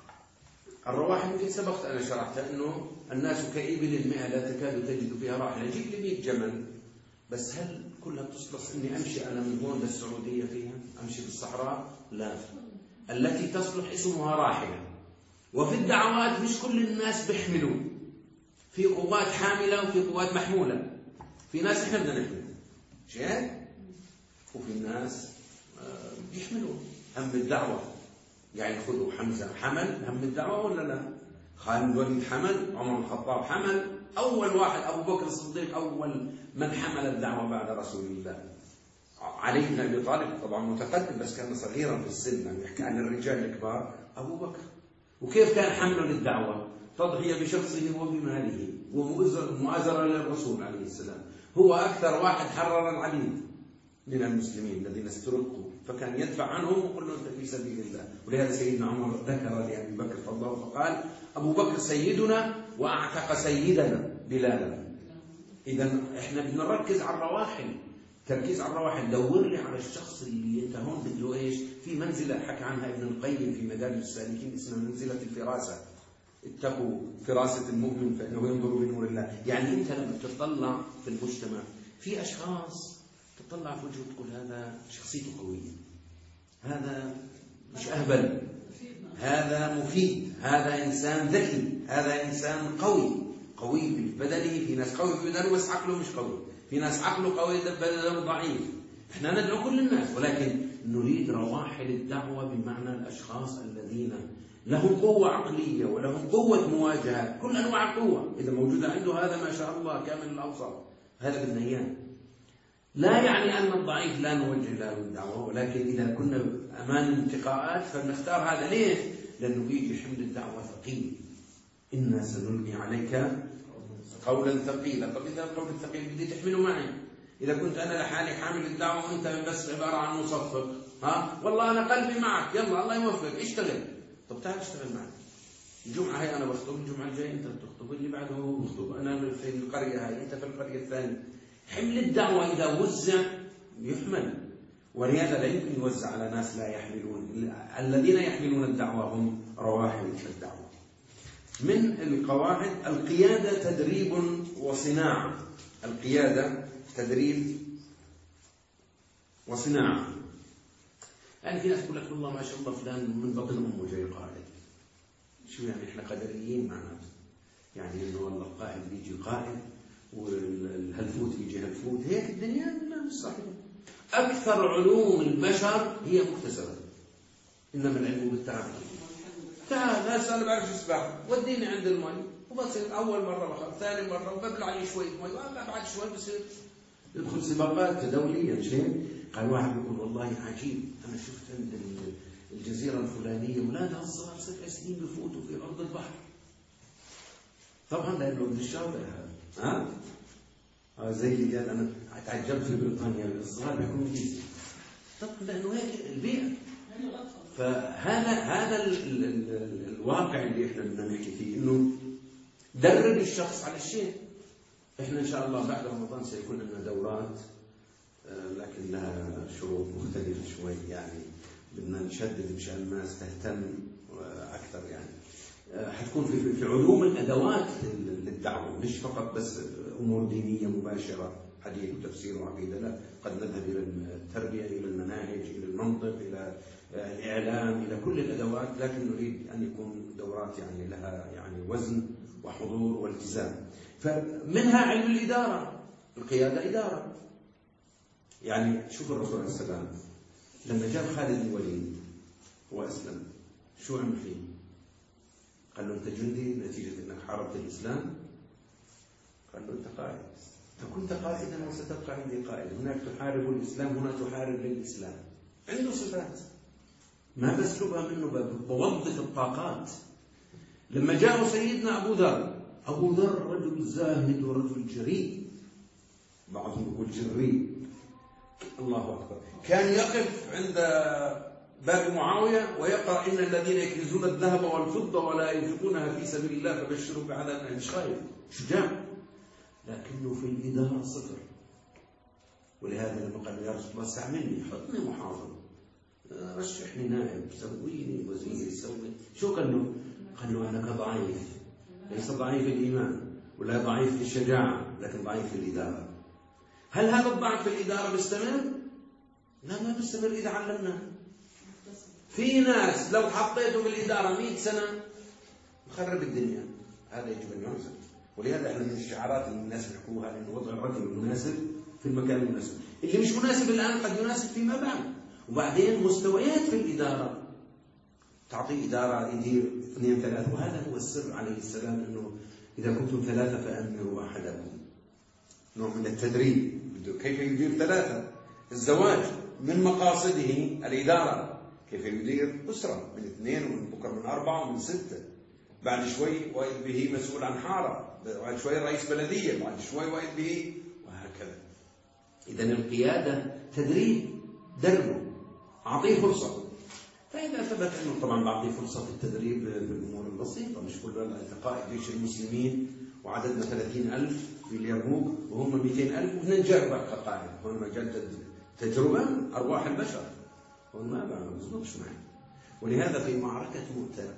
الرواحل يمكن سبقت أنا شرحت أنه الناس كإبل المئة لا تكاد تجد فيها راحلة. جيب لي 100 جمل، بس هل كلها تصلح إني أمشي أنا من هون للسعودية فيها؟ أمشي بالصحراء؟ لا. التي تصلح اسمها راحلة. وفي الدعوات مش كل الناس بيحملوا، في قوات حاملة وفي قوات محمولة. في ناس إحنا بدنا نحمل شيء، وفي الناس بيحملوا هم الدعوة. يعني خذوا حمزة حمل هم الدعوة ولا لا؟ خالد بن الوليد حمل، عمر بن الخطاب حمل، أول واحد أبو بكر الصديق أول من حمل الدعوة بعد رسول الله. علي بن أبي طالب طبعا متقدم بس كان صغيرا في السن، يعني يحكي عن الرجال الكبار أبو بكر. وكيف كان حمله للدعوة؟ تضحية بشخصه وبماله ومؤازرة للرسول عليه السلام. هو أكثر واحد حرر العبيد من المسلمين الذين استرقوا، فكان يدفع عنهم ويقول له أنت في سبيل الله. ولهذا سيدنا عمر ذكر لأبي بكر فضله فقال أبو بكر سيدنا وأعتق سيدنا بلالا. إذا إحنا بدنا نركز على الرواحل. تركيز على الرواحل. دور لي على الشخص اللي أنت هون بده إيش. في منزلة حكى عنها ابن القيم في مدارج السالكين اسمها منزلة الفراسة. اتقوا فراسة المؤمن فإنه ينظر بنور الله. يعني أنت لما تطلع في المجتمع في أشخاص تطلع في وجهه تقول هذا شخصيته قوية، هذا مش أهبل، هذا مفيد، هذا إنسان ذكي، هذا إنسان قوي ببدنه. في ناس قوي ببدنه بس عقله مش قوي، في ناس عقله قوي بدنه ضعيف. احنا ندعو كل الناس، ولكن نريد رواحل الدعوة بمعنى الأشخاص الذين لهم قوة عقلية ولهم قوة مواجهة، كل أنواع القوة إذا موجودة عنده هذا ما شاء الله كامل الأوصاف. هذا بدنا إياه. لا يعني أن الضعيف لا نوجه له الدعوة، ولكن إذا كنا أمام انتقاءات فنختار هذا. ليش؟ لأنه بيجي حمل الدعوة ثقيل. إنا سنلقي عليك قولا ثقيلا. طب إذا القول الثقيل بدي تحمله معي. إذا كنت أنا لحالي حامل الدعوة وأنت بس عبارة عن مصفق، والله أنا قلبي معك، يلا الله يوفق اشتغل. طب تعال اشتغل معي. الجمعة هي أنا بخطب، الجمعة الجاية أنت بتخطب، اللي بعده هو بخطب، أنا في القرية هاي أنت في القرية الثانية. حمل الدعوة إذا وزع يحمل، ولهذا لا يمكن يوزع على ناس لا يحملون. الذين يحملون الدعوة هم رواحل الدعوة. من القواعد القيادة تدريب وصناعة. القيادة تدريب وصناعة. يعني في ناس يقول لك والله ما شاء الله فلان من بطن أمه جاي قائد. شو يعني إحنا قدريين معنا؟ يعني إنه والله القائد بيجي قائد والهلفوت يجي هلفوت. هيك الدنيا لا مش صحيح. أكثر علوم البشر هي مكتسبة. إنما العلم بالتعلم. تعال هسه أنا بعرف السباحة، وديني عند المي وبصير أول مرة بخاف، ثاني مرة وببلع لي شوية مي، وأنا بعد شوي بصير يدخل سباقات دولية. شيء قال واحد يقول والله عجيب، أنا شفت عند الجزيرة الفلانية أولادها الصغار 7 سنين بفوتوا في أرض البحر. طبعا لأنه من الشاطئ هذا. زي اللي قال أنا تعجبت في بريطانيا الصغار بيكونوا جيزي. طبعا لأنه هيك البيئة. فهذا الواقع اللي احنا بدنا نحكي فيه، انه درب الشخص على الشيء. احنا ان شاء الله بعد رمضان سيكون لنا دورات، لكن لها شروط مختلفة شوي. يعني بدنا نشدد مشان الناس تهتم اكثر. يعني حتكون في علوم الأدوات للدعوة، مش فقط بس أمور دينية مباشرة حديث وتفسير وعقيدة، لا، قد نذهب إلى التربية، إلى المناهج، إلى المنطق، إلى الإعلام، إلى كل الأدوات، لكن نريد أن يكون دورات يعني لها يعني وزن وحضور والتزام. فمنها علم الإدارة، القيادة إدارة. يعني شوف الرسول عليه السلام لما جاب خالد بن الوليد وأسلم شو عمل فيه؟ قال له أنت جندي نتيجة أنك حاربت الإسلام؟ قال له أنت قائد، فكنت قائدا وستبقى عندي قائد، هناك تحارب الإسلام، هنا تحارب للإسلام. عنده صفات ما بسلبها منه، بوظف الطاقات. لما جاء سيدنا أبو ذر رجل زاهد ورجل جريء، بعضهم يقول جريء، الله أكبر، كان يقف عند باب معاوية ويقرأ إن الذين يكنزون الذهب والفضة ولا ينفقونها في سبيل الله فبشروا بعذاب أليم. مش خايف، شجاع، لكنه في الإدارة صفر. ولهذا لما قال يا رسول الله استعملني، حطني محافظ، رشحني نائب، سويني وزير، سوي شو قال له؟ قال له أنك ضعيف، ليس ضعيف الإيمان ولا ضعيف في الشجاعة، لكن ضعيف في الإدارة. هل هذا الضعف في الإدارة بيستمر؟ لا، ما بيستمر إذا علمنا. في ناس لو حطيته بالإدارة 100 سنة مخرب الدنيا، هذا يجب أن ينزل. ولهذا احنا من الشعارات اللي الناس بيحكوها أن وضع الرجل المناسب في المكان المناسب، اللي مش مناسب الآن قد يناسب فيما بعد. وبعدين مستويات في الإدارة، تعطي إدارة يدير 2 3، وهذا هو السر عليه السلام، أنه إذا كنتم 3 فأمروا أحدكم، نوع من التدريب، كيف يدير 3. الزواج من مقاصده الإدارة، كيف يدير أسرة من 2 ومن بكرة من 4 ومن 6، بعد شوي وإذ به مسؤول عن حارة، بعد شوي رئيس بلدية، بعد شوي وإذ به، وهكذا. إذن القيادة تدريب، دربه، أعطيه فرصة. فإذا ثبت أنه طبعا بعطيه فرصة في التدريب بالأمور البسيطة، مش كل قائد جيش المسلمين وعددنا 30,000 في اليرموك وهم 200,000 وننجرب كقائد، هون مجدد تجربة أرواح البشر، هون ما بزبطش معي. ولهذا في معركة مؤتة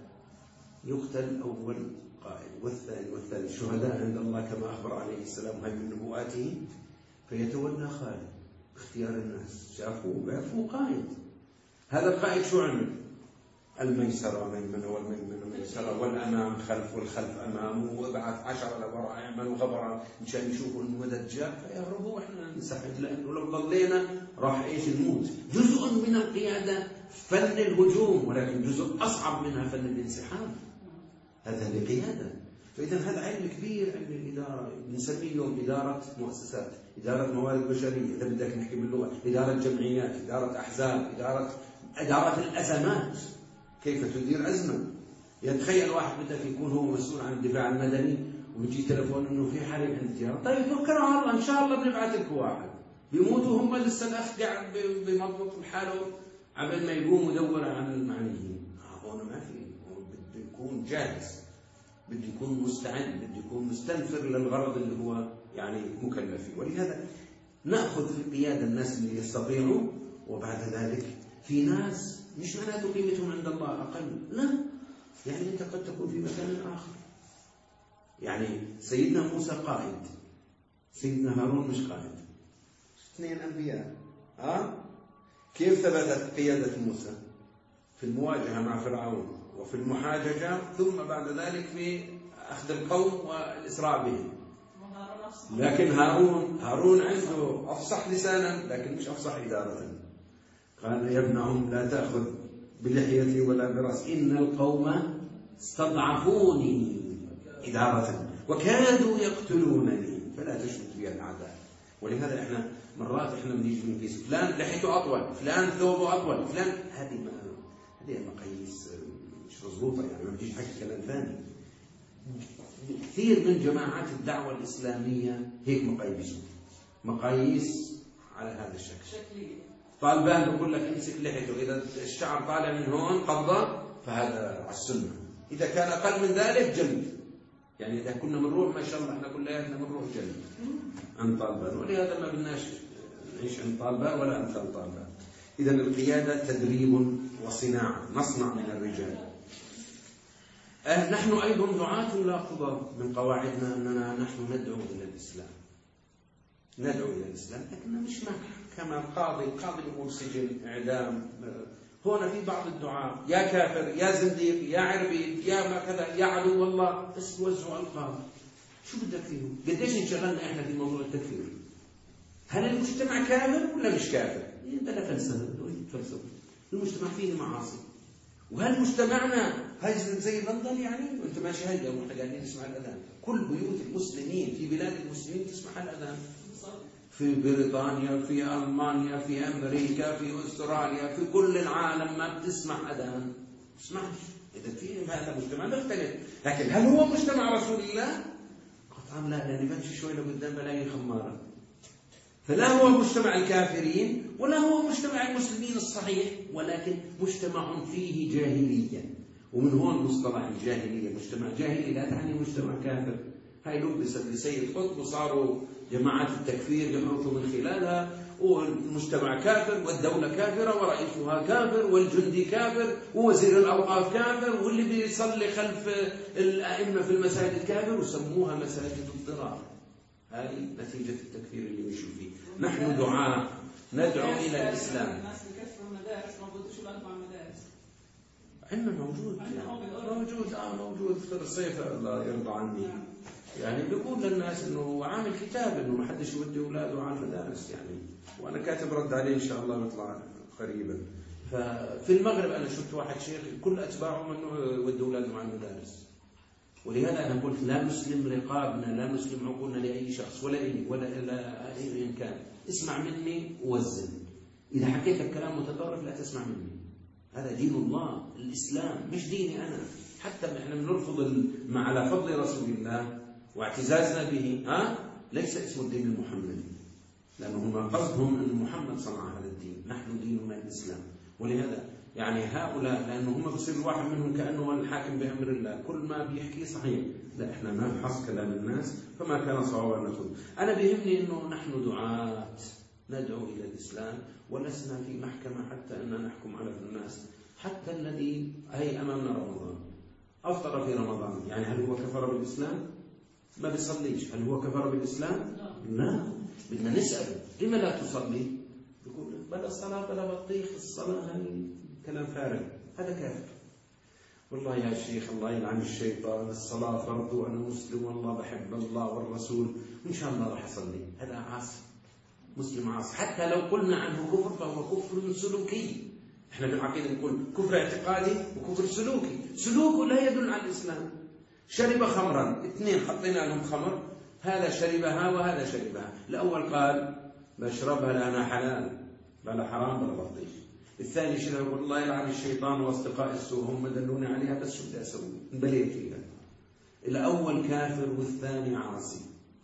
يقتل أول قائد والثاني والثالث شهداء عند الله كما أخبر عليه السلام، هاي من نبوءاته. فيتولى خالد باختيار الناس، شافوه وعرفوا قائد. هذا القائد شو عمل؟ الميسرة ميمنة والميمنة ميسرة والأمام خلف والخلف أمامه، وابعث 10 لبراء يعملوا غبرا مشان يشوفوا إنه مدد جاء فيهربوا وإحنا ننسحب، لأنه لو ضلينا راح إيش الموت. جزء من القيادة فن الهجوم، ولكن جزء أصعب منها فن الانسحاب. هذا القيادة. فإذا هذا علم كبير، علم الإدارة، بنسميه اليوم إدارة مؤسسات، إدارة موارد بشرية، إذا بدك نحكي باللغة، إدارة جمعيات، إدارة أحزاب، إدارة الأزمات، كيف تدير أزمة. يتخيل واحد بدك يكون هو مسؤول عن الدفاع المدني ويجي تلفون إنه في حريق عند التجارة، طيب توكلوا على الله إن شاء الله بنبعث لكم واحد، بيموتوا هم لسه الأخ قاعد بمضبط حاله عبد ما يقوم يدور عن المعنيين. هون ما في، بده يكون جاهز، بده يكون مستعد، بده يكون مستنفر للغرض اللي هو يعني مكلف فيه. ولهذا نأخذ في القيادة الناس اللي يستطيعوا، وبعد ذلك في ناس مش معناته قيمتهم عند الله أقل، لا، يعني أنت قد تكون في مكان آخر. يعني سيدنا موسى قائد، سيدنا هارون مش قائد، 2 أنبياء. كيف ثبتت قيادة موسى؟ في المواجهة مع فرعون، وفي المحاججة، ثم بعد ذلك في أخذ القوم والإسراء بهم. لكن هارون عنده أفصح لسانا لكن مش أفصح إدارة. قال يا ابن أم لا تأخذ بلحيتي ولا برأسي، إن القوم استضعفوني إدارة وكادوا يقتلونني فلا تشمت بي الأعداء. ولهذا إحنا مرات بنيجي من قيس فلان لحيته أطول، فلان ثوبه أطول، فلان، هذه مقاييس مش مضبوطة، يعني ما بتيجي حكي كلام ثاني. كثير من جماعات الدعوة الإسلامية هيك مقاييس على هذا الشكل. طالبان بقول لك امسك لحيته، إذا الشعر طالع من هون قبضة فهذا على السنة، إذا كان أقل من ذلك جلد. يعني إذا كنا بنروح ما شاء الله إحنا كلياتنا بنروح جلد عن طالبان، ولهذا ما بدناش نعيش عن طالبان ولا أمثال طالبان. إذا القيادة تدريب وصناعة، نصنع من الرجال. نحن أيضا دعاة لا قضاء. من قواعدنا أننا نحن ندعو إلى الإسلام، ندعو إلى الإسلام، لكننا مش كما القاضي يقول سجن، إعدام. هنا في بعض الدعاء يا كافر يا زنديق يا عربي يا ما كذا يا عدو الله، بس وزعوا ألقاب. شو بدك فيهم؟ قديش انشغلنا إحنا في موضوع التكفير؟ هل المجتمع كافر ولا مش كافر؟ بلا فلسفة، فلسفة. المجتمع فيه معاصي، وهل مجتمعنا هاي زي لندن يعني؟ وانت ماشي هيدا واحنا قاعدين نسمع الأذان. كل بيوت المسلمين في بلاد المسلمين تسمع الأذان، في بريطانيا، في ألمانيا، في أمريكا، في أستراليا، في كل العالم ما بتسمع أذان. اسمعش. إذا في هذا مجتمع نختلف، لكن هل هو مجتمع رسول الله؟ قطعا لا، لأن بمشي شوي لقدام بلاقي خمارة. فلا هو مجتمع الكافرين ولا هو مجتمع المسلمين الصحيح، ولكن مجتمع فيه جاهلية. ومن هون مصطلح الجاهلية، مجتمع جاهلي لا تعني مجتمع كافر. هاي لبست لسيد قطب وصاروا جماعات التكفير يحرثوا من خلالها، والمجتمع كافر والدولة كافرة ورئيسها كافر والجندي كافر ووزير الأوقاف كافر واللي بيصلي خلف الأئمة في المساجد كافر، وسموها مساجد الضرار. هذه نتيجة التكفير اللي بيشوف فيه. نحن دعاء ندعو إلى الإسلام. الناس بكفروا المدارس ما بدوش يبقوا على المدارس. عندنا موجود موجود في الصيف الله يرضى عني. يعني بيقول للناس انه عامل كتاب انه ما حدش يودي اولاده على المدارس يعني، وانا كاتب رد عليه ان شاء الله بيطلع قريبا. ففي المغرب انا شفت واحد شيخ كل اتباعه ممنوع يودوا اولاده على المدارس. ولهذا انا قلت لا نسلم رقابنا، لا نسلم عقولنا لاي شخص ولا اي كان. اسمع مني ووزن. اذا حكيت الكلام متطرف لا تسمع مني. هذا دين الله، الاسلام مش ديني انا. حتى احنا بنرفض على فضل رسول الله واعتزازنا به، ليس اسم الدين المحمدي، لأنهم قصدهم أن محمد صنع هذا الدين. نحن ديننا الإسلام. ولهذا يعني هؤلاء لأنهم بصير الواحد منهم كأنه الحاكم بأمر الله، كل ما بيحكي صحيح. لا، احنا نفحص كلام الناس، فما كان صوابا نأخذ. أنا بيهمني أنه نحن دعاة ندعو إلى الإسلام، ولسنا في محكمة حتى أن نحكم على الناس. حتى الذي هي أمامنا رمضان أفطر في رمضان، يعني هل هو كفر بالإسلام؟ ما بيصليش، هل هو كفر بالإسلام؟ لا. بدنا نسأله لما لا تصلي؟ يقول بلا الصلاة بلا بطيخ، الصلاة هذه كلام فارغ، هذا كافر. والله يا شيخ الله يلعن الشيطان، الصلاة فرض وأنا مسلم والله بحب الله والرسول وإن شاء الله راح أصلي. هذا عاصي، مسلم عاصي. حتى لو قلنا عنه كفر فهو كفر سلوكي. احنا بالعقيدة نقول كفر اعتقادي وكفر سلوكي. سلوكه لا يدل على الإسلام. شرب خمرا، اثنين حطينا لهم خمر، هذا شربها وهذا شربها. الأول قال بشربها لأنها حلال بلا حرام بلا بطيخ. الثاني شرب والله يلعن الشيطان واصدقاء السوء هم دلوني عليها بس شو بدي أسوي؟ انبليت فيها. الأول كافر والثاني عاصي.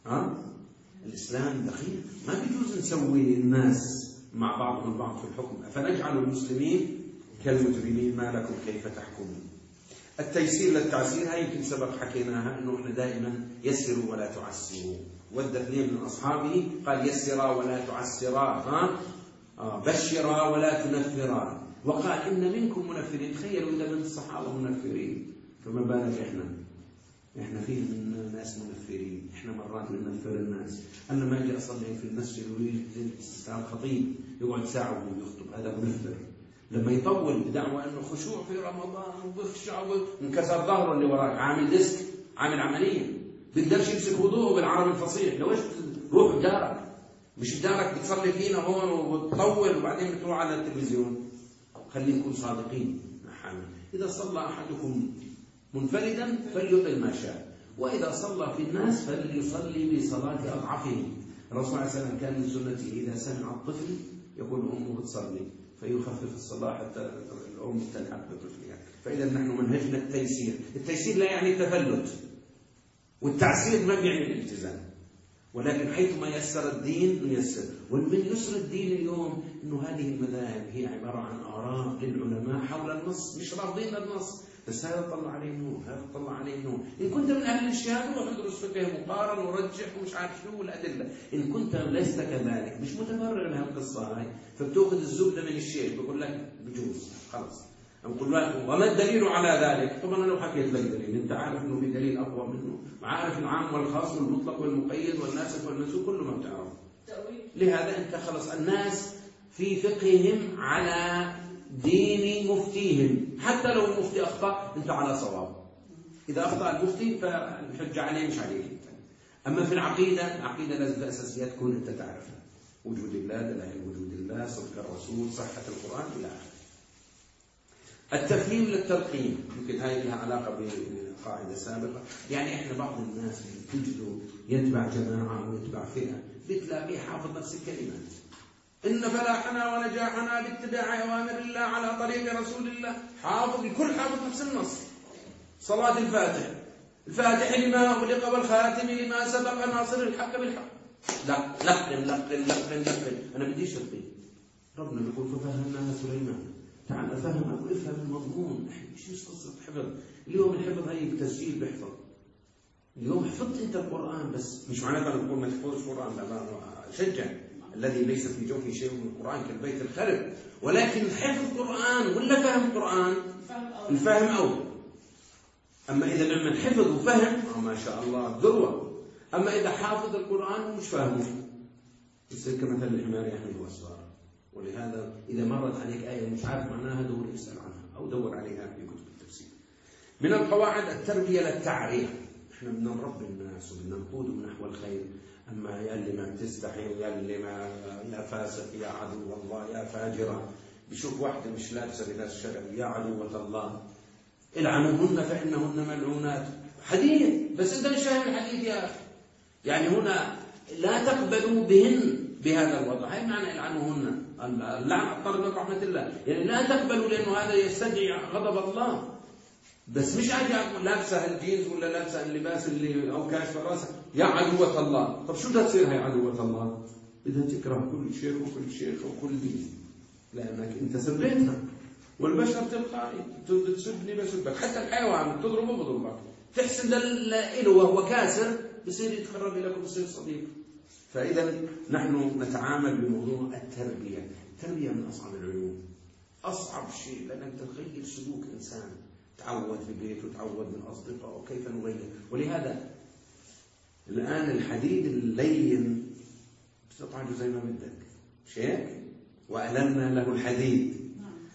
الإسلام دقيق، ما بيجوز نسوي الناس مع بعضهم البعض في الحكم. فنجعل المسلمين كالمجرمين ما لكم كيف تحكمون. التيسير للتعسير هاي يمكن سبق حكيناها، انه احنا دائما يسروا ولا تعسروا. ود اثنين من اصحابه قال يسرا ولا تعسرا، بشرا ولا تنفرا، وقال ان منكم منفرين. تخيلوا اذا من الصحابه منفرين فما بالك احنا فيه من ناس منفرين. احنا مرات بننفر الناس. انا ما اجي اصلي في المسجد ويجي الخطيب يقعد ساعه وهو يخطب، هذا منفر. لما يطول بدعوى انه خشوع في رمضان وبخشع وانكسر ظهره اللي وراك، عامل ديسك، عامل عمليه، بيقدرش يمسك وضوءه بالعربي الفصيح. لو ايش روح بدارك، مش بدارك بتصلي فينا هون وتطول وبعدين بتروح على التلفزيون. خلينا نكون صادقين مع حالنا. اذا صلى احدكم منفردا فليطل ما شاء، واذا صلى في الناس فليصلي بصلاه اضعفهم. الرسول صلى الله عليه وسلم كان من سنته اذا سمع الطفل يقول امه تصلي فيخفف الصلاة حتى الأم تلعب بطفلها. فإذا نحن منهجنا التيسير. التيسير لا يعني التفلت، والتعسير ما يعني الالتزام، ولكن حيثما يسر الدين نيسر. ومن يسر الدين اليوم أنه هذه المذاهب هي عبارة عن آراء للعلماء حول النص، مش راضين النص، بس هذا طلع عليه نور، هذا طلع عليه نور. إن كنت من أهل الاجتهاد روح ادرس فقه مقارن ورجح ومش عارف شنو الأدلة. إن كنت لست كذلك، مش متفرغ لها القصة هاي، فبتأخذ الزبدة من الشيء بقول لك بجوز خلاص. نقول وما الدليل على ذلك؟ طبعا لو حكيت لك دليل أنت عارف أنه في دليل أقوى منه، وعارف العام والخاص والمطلق والمقيد والناسخ والمنسوخ كله ما بتعرفه. لهذا أنت خلص الناس في فقههم على دين مفتيهم، حتى لو المفتي أخطأ أنت على صواب. إذا أخطأ المفتي فالحجة عليه مش عليك أنت. أما في العقيدة لازم الأساسيات تكون أنت تعرفها: وجود الله، دلائل وجود الله، صدق الرسول، صحة القرآن إلى آخره. التفهيم للتلقين يمكن هاي لها علاقة بقاعدة سابقة. يعني إحنا بعض الناس اللي تجدوا يتبع جماعة ويتبع فئة بتلاقيه حافظ نفس الكلمات: إن فلاحنا ونجاحنا باتباع أوامر الله على طريق رسول الله. حافظ، الكل حافظ نفس النص. صلاة الفاتح لما أغلق والخاتم لما سبق ناصر الحق بالحق. لا، لقن أنا بديش ألقي. ربنا بيقول ففهمناها سليمان. تعال أفهم وافهم المضمون. إيش قصة حفظ؟ اليوم الحفظ هي التسجيل بيحفظ. اليوم حفظت أنت القرآن، بس مش معناتها نقول ما تحفظش القرآن. لا، شجع الذي ليس في جوفه شيء من القرآن كالبيت الخرب. ولكن حفظ قرآن ولا فهم قرآن؟ الفهم أول. أما إذا لما حفظ وفهم ما شاء الله ذروة. أما إذا حافظ القرآن ومش فاهمه يصير كمثل الحمار يحمل أسفار. ولهذا إذا مرت عليك آية ومش عارف معناها دور اسأل عنها أو دور عليها في كتب التفسير. من القواعد التربية للتعرية. إحنا بدنا نربي الناس وبدنا نقودهم نحو الخير. أما يا اللي ما بتستحي ويا اللي ما يا فاسق يا عدو الله يا فاجرة، بشوف واحدة مش لابسة لباس شرعي يا عدوة الله العنوهن فإنهن ملعونات. حديث، بس أنت مش فاهم الحديث يا أخي. يعني هنا لا تقبلوا بهن بهذا الوضع. هاي معنى العنوهن، اللعن الطرد من رحمة الله. يعني لا تقبلوا لأنه هذا يستدعي غضب الله. بس مش عادي لابسه الجينز ولا لابسه اللباس اللي او كاشف راسه يا عدوة الله. طب شو بدها تصير هي عدوة الله؟ بدها تكره كل شيخ وكل شيخ وكل دين، لانك انت سبيتها. والبشر تلقائي تسبني بسبك، حتى الحيوان بتضربه بضربك، تحسن له وهو كاسر بصير يتقرب لك وبصير صديق. فاذا نحن نتعامل بموضوع التربيه. التربيه من اصعب العلوم، اصعب شيء لانك تغير سلوك انسان تعود في بيته وتعود من أصدقائه وكيف نغير. ولهذا الآن الحديد اللين بتطعجه زي ما بدك شيء وألمنا له الحديد.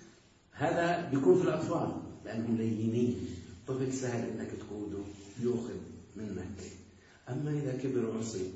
هذا بيكون في الأطفال لأنهم لينين، طفل سهل إنك تقوده يأخذ منك. أما إذا كبر وعصي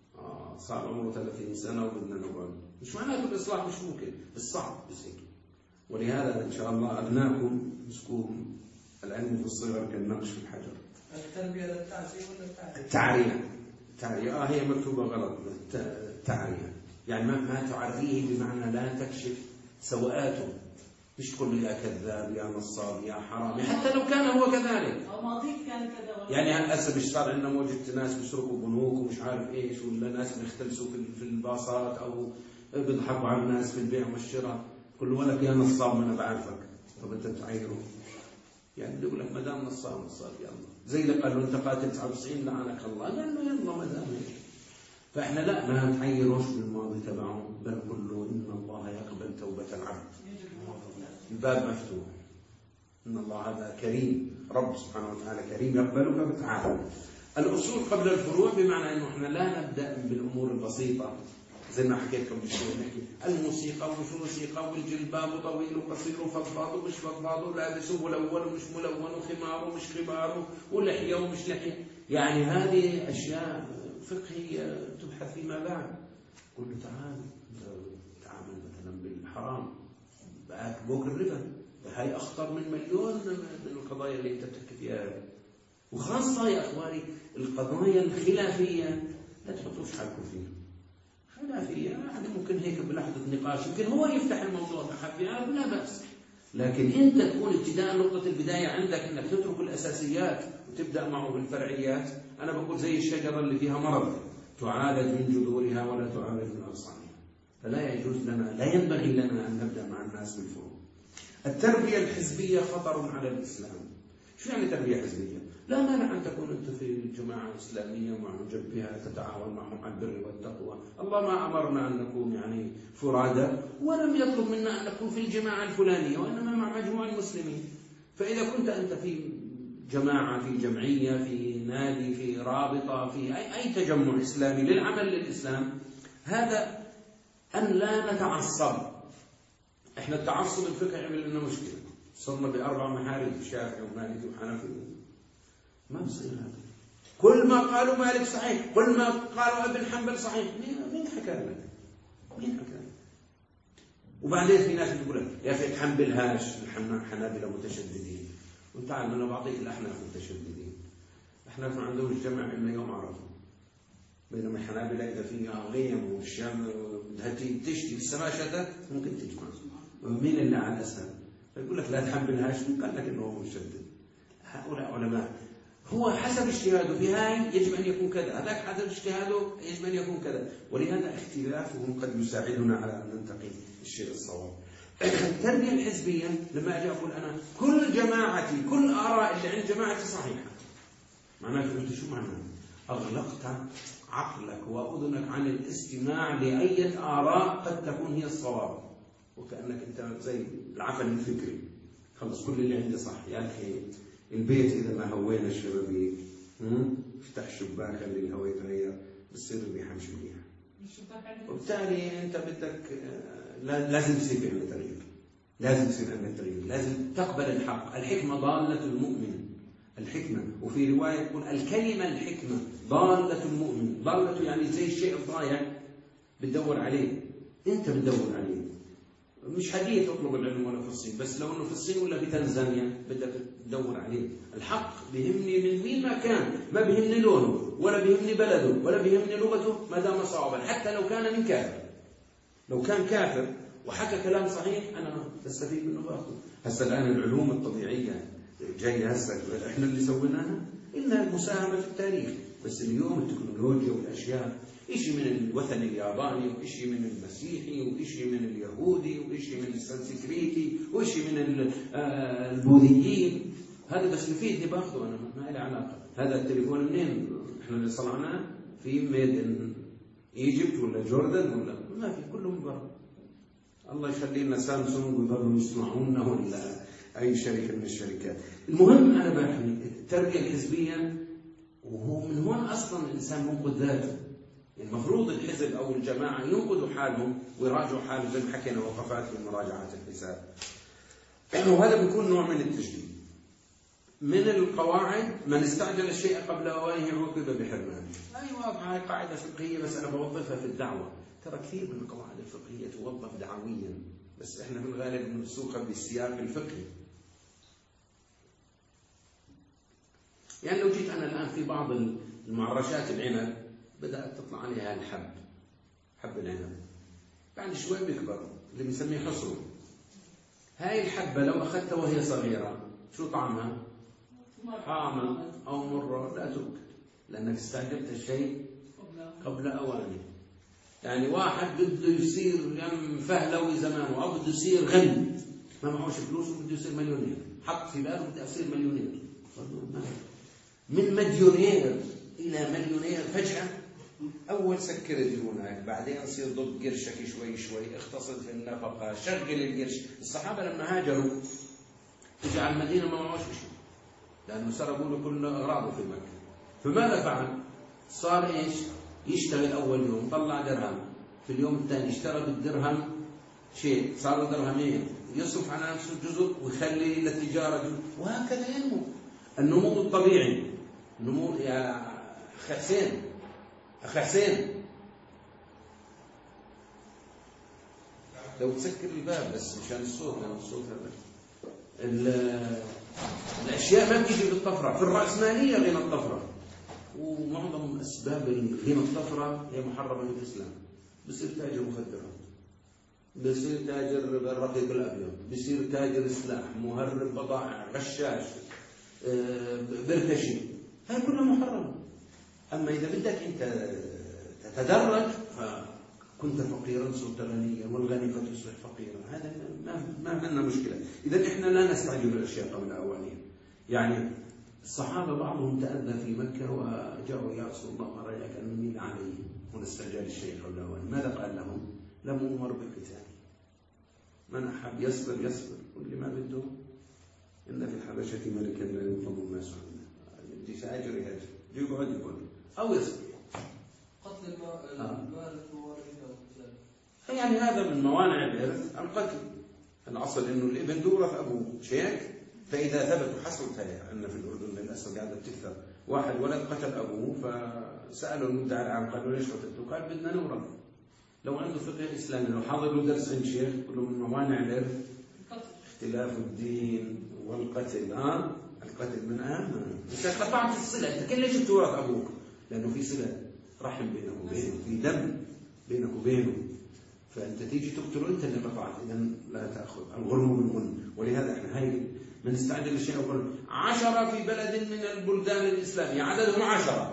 صار عمره 30 سنة وبدنا نقعد، مش معناته الإصلاح مش ممكن، بس صعب بصير. ولهذا إن شاء الله أبناكم مسكوهم العلم في الصغر كالنقش في الحجر. التربية للتعزية ولا التعرية؟ التعرية هي مكتوبة غلط. التعرية يعني ما تعريه بمعنى لا تكشف سوءاته. مش تقول يا كذاب يا نصاب يا حرامي حتى لو كان هو كذلك. أو ماضيك كان كذا. يعني هسه مش صار عندنا موجة ناس بيسرقوا بنوك ومش عارف ايش، ولا ناس بيختلسوا في الباصات او بيضحكوا على الناس في البيع والشراء. كل ولك يا نصاب ما انا بعرفك. طب انت تعيره يعني بيقول لك ما دام نصاب يلا، زي اللي قال له انت قاتل 99 لعنك الله، قال له يلا ما دام هيك. فاحنا لا ما نتعيروش بالماضي تبعه، بل نقول له ان الله يقبل توبة العبد. الباب مفتوح. ان الله هذا كريم، رب سبحانه وتعالى كريم يقبلك بتعالى. الاصول قبل الفروع، بمعنى انه احنا لا نبدا بالامور البسيطه زي ما حكيت لكم بشوي. نحكي الموسيقى ومش موسيقى، والجلباب طويل وقصير وفضفاض ومش فضفاض، ولابس ملون ومش ملون، وخمار ومش خمار، ولحيه ومش لحيه. يعني هذه اشياء فقهيه تبحث فيما بعد. قل له تعامل مثلا بالحرام، بوك الربا، هاي اخطر من مليون من القضايا اللي انت بتحكي فيها. وخاصه يا اخواني القضايا الخلافيه لا تحطوش حالكم فيها. خلافية يعني ممكن هيك بلحظة نقاش يمكن هو يفتح الموضوع بحث لا بأس، لكن أنت تكون ابتداء نقطة البداية عندك أنك تترك الأساسيات وتبدأ معه بالفرعيات. أنا بقول زي الشجرة اللي فيها مرض تعالج من جذورها ولا تعالج من أغصانها. فلا يجوز لنا، لا ينبغي لنا أن نبدأ مع الناس بالفروع. التربية الحزبية خطر على الإسلام. شو يعني تربية حزبية؟ لا مانع أن تكون أنت في جماعة إسلامية معجب بها تتعاون معهم على البر والتقوى. الله ما أمرنا أن نكون يعني فرادى، ولم يطلب منا أن نكون في الجماعة الفلانية، وإنما مع مجموعة المسلمين. فإذا كنت أنت في جماعة، في جمعية، في نادي، في رابطة، في أي تجمع إسلامي للعمل للإسلام، هذا أن لا نتعصب. إحنا التعصب الفقهي عمل لنا مشكلة، صرنا ب4 محارب، شافعي ومالكي وحنفي، ما بصير هذا. كل ما قالوا مالك صحيح، كل ما قالوا ابن حنبل صحيح. مين حكى لك؟ مين حكى لك؟ وبعدين في ناس تقول لك يا أخي تحنبلهاش، الحنابلة متشددين. وانت عارف أنا بعطيك الأحناف متشددين. الأحناف ما عندهمش جمع إلا يوم عرفة، بينما الحنابلة إذا فيها غيم والشام بدها تشتي في السماء شتت ممكن تجمع. ومين اللي على الأسهل؟ يقول لك لا تحنبلهاش، قال لك إنه مشدد. هؤلاء علماء، هو حسب اجتهاده في هاي يجب أن يكون كذا، هذاك حسب اجتهاده يجب أن يكون كذا، ولهذا اختلافهم قد يساعدنا على أن ننتقي الشيء الصواب. التربية الحزبية لما أجي أقول أنا كل جماعتي، كل آراء اللي عند جماعتي صحيحة، معناته أنت شو معناه؟ أغلقت عقلك وأذنك عن الاستماع لأي آراء قد تكون هي الصواب، وكأنك أنت زي العقل الفكري، خلص كل اللي عندي صح. يا أخي البيت إذا ما هوينا الشبابيك، افتح الشباك خلي الهواء يتغير، بتصير الريحة مش مليحة. وبالتالي أنت بدك لازم تصير عندك تغيير، لازم تصير عندك تغيير، لازم تقبل الحق. الحكمة ضالة المؤمن، الحكمة، وفي رواية يقول الكلمة الحكمة ضالة المؤمن. ضالة يعني زي الشيء الضايع بتدور عليه، أنت بتدور عليه. مش حديث تطلب العلم ولا في الصين، بس لو انه في الصين ولا في تنزانيا بدك تدور عليه. الحق بيهمني من وين ما كان، ما بيهمني لونه ولا بيهمني بلده ولا بيهمني لغته، ما دام صوابا، حتى لو كان من كافر. لو كان كافر وحكى كلام صحيح أنا بستفيد منه باخذه. هسه الآن العلوم الطبيعية جاية هسه احنا اللي سويناها، إنها مساهمة في التاريخ، بس اليوم التكنولوجيا والأشياء إشي من الوثن الياباني، وإشي من المسيحي، وإشي من اليهودي، وإشي من السنسكريتي، وإشي من البوذيين. هذا بس يفيدني باخذه أنا، ما لي علاقة. هذا التليفون منين إحنا اللي صنعناه؟ في ميد إن إيجيبت ولا جوردن ولا ما في، كله من برا. الله يخلي لنا سامسونج ويضلوا يصنعونه ولا أي شركة من الشركات. المهم أنا بحكي التربية الحزبية، وهو من هون أصلا الإنسان منقذ ذاته. المفروض الحزب أو الجماعة ينقذوا حالهم ويراجعوا حالهم زي ما حكينا وقفات في مراجعة الحساب. وهذا بيكون نوع من التجديد. من القواعد من استعجل الشيء قبل أوانه عوقب بحرمانه. أيوة هاي قاعدة فقهية بس أنا بوظفها في الدعوة. ترى كثير من القواعد الفقهية توظف دعويا، بس إحنا في الغالب بنسوقها بالسياق الفقهي. يعني لو جيت أنا الآن في بعض المعرشات العنب بدأت تطلع عليها الحب، حب العنب، بعد شوي بيكبر اللي بنسميه حصن. هاي الحبة لو أخذتها وهي صغيرة شو طعمها؟ حامة أو مرة، لا تؤكل، لأنك استعجلت الشيء قبل أوانه. يعني واحد بده يصير فهلوي زمان، أو بده يصير غني، ما معهوش فلوس وبده يصير مليونير، حط في باله بده يصير مليونير، من مليونير إلى مليونير فجأة. أول سكر ديونك، بعدين صير ضد قرشك شوي شوي، اختصد في النفقة، شغل القرش. الصحابة لما هاجروا اجى على المدينة ما معوش شيء، لأنه سرقوا له كل أغراضه في مكة. فماذا فعل؟ صار إيش؟ يشتغل أول يوم طلع درهم، في اليوم الثاني اشترى بالدرهم شيء صار درهمين، يصرف على نفسه جزء ويخلي للتجارة جزء، وهكذا ينمو. النمو الطبيعي، النمو. يا أخي حسين، أخي حسين لو تسكر الباب بس مشان الصوت، لأن الصوت هذا الأشياء ما بتيجي بالطفرة. في الرأسمالية غنى الطفرة، ومعظم أسباب غنى الطفرة هي محرمة في الإسلام. بصير تاجر مخدرات، بصير تاجر بالرقيق الأبيض، بصير تاجر سلاح، مهرب بضائع، غشاش، برتشي، هاي كلها محرمة. أما إذا بدك أنت تتدرج فكنت فقيرا صرت غنيا، والغني قد يصبح فقيرا، هذا ما عندنا مشكلة. إذا إحنا لا نستعجل الأشياء قبل أوانها. يعني الصحابة بعضهم تأذى في مكة وجاءوا يا رسول الله ما رأيك أن نميل عليه ونستجال الشيء حوله. ماذا قال لهم؟ لم أمر بالقتال، من أحب يصبر يصبر، واللي ما بده إن في الحبشة ملكا لا ينفض الناس عنه، بدي سأجر يهاجر يقعد يقول أو يصبر. قتل المال يعني هذا من موانع الإرث القتل. الأصل إنه الابن يورث أبوه شيء، فإذا ثبت وحصلت أن في الأردن للأسف قاعدة تكثر، واحد ولد قتل أبوه فسألوا المدعي العام قالوا ليش قتلته؟ قال بدنا نورث. لو عنده فقه إسلامي لو حضر له درس عند شيخ كله من موانع الإرث اختلاف الدين والقتل. القتل من أنت قطعت الصلة. أنت ليش تورث أبوك؟ لأنه في صلة رحم بينك وبينه، في دم بينك وبينه، فأنت تيجي تقتله أنت اللي قطعت، إذا لا تأخذ الغرم بالغنم. ولهذا احنا هاي من نستعجل الشيء وقل 10 في بلد من البلدان الإسلامية عددهم 10،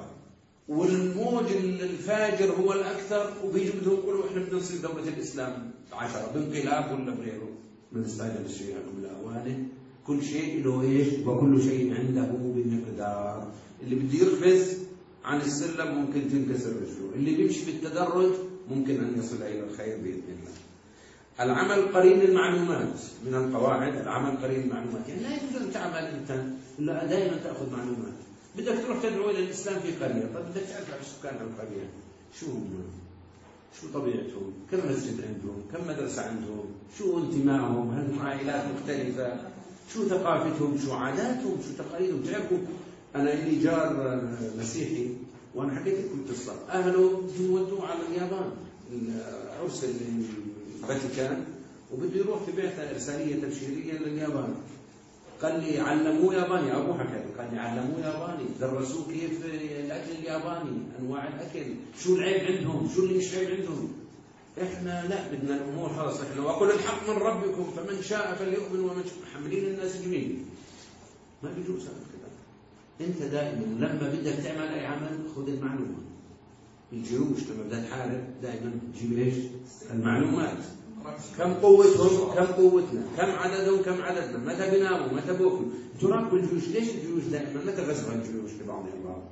والموج الفاجر هو الأكثر، وبيجوا بدهم يقولوا إحنا بدنا نصير دولة الإسلام 10 بانقلاب ولا بغيره. من نستعجل الشيء قبل أوانه. كل شيء له إيش؟ وكل شيء عنده بمقدار. اللي بده يقفز عن السلم ممكن تنكسر رجله، اللي بيمشي بالتدرج ممكن أن يصل إلى الخير بإذن الله. العمل قرين المعلومات من القواعد، العمل قرين المعلومات، يعني لا يجوز أن تعمل أنت إلا دائما تأخذ معلومات. بدك تروح تدعو إلى الإسلام في قرية، طيب بدك تعرف سكان القرية شو هم، شو طبيعتهم، كم مسجد عندهم، كم مدرسة عندهم، شو انتمائهم، هل هم عائلات مختلفة، شو ثقافتهم، شو عاداتهم، شو تقاليدهم. تعرفوا أنا لي جار مسيحي وأنا حكيت لكم القصة، أهله يودوه على اليابان العرس الفاتيكان وبده يروح في بعثة إرسالية تبشيرية لليابان. قال لي علموه ياباني، أبوه حكى قال لي علموه ياباني، درسوه كيف الأكل الياباني، أنواع الأكل، شو العيب عندهم، شو اللي مش عيب عندهم. إحنا لا بدنا الأمور خلاص إحنا وقل الحق من ربكم فمن شاء فليؤمن ومن شاء، محملين الناس جميل. ما بيجوز هذا الكلام. أنت دائما لما بدك تعمل أي عمل خذ المعلومة. الجيوش لما بدها تحارب دائما تجيب إيش؟ المعلومات. كم قوتهم كم قوتنا، كم عددهم كم عددنا، متى بيناموا متى بوكوا. تراقبوا الجيوش. ليش الجيوش دائما متى غزوها الجيوش لبعضها البعض؟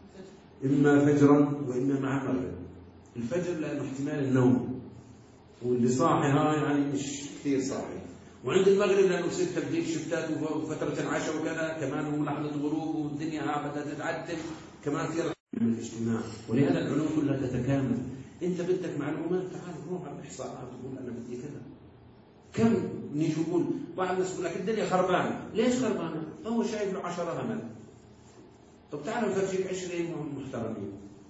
إما فجرا وإما مع المغرب. الفجر لأنه احتمال النوم واللي صاحي يعني مش كثير صاحي، وعند المغرب لأنه يصير تبديل شفتات وفترة العشاء وكذا كمان هو لحظة غروب والدنيا بدأت تتعتم كمان في من الاجتماع. ولهذا العلوم كلها تتكامل. أنت بدك معلومات تعال روح على الإحصاءات وقول أنا بدي كذا. كم نيجي نقول بعض الناس يقول لك الدنيا خربانة. ليش خربانة؟ هو شايف له 10 همل. طب تعال نفرجيك 20 محترمين.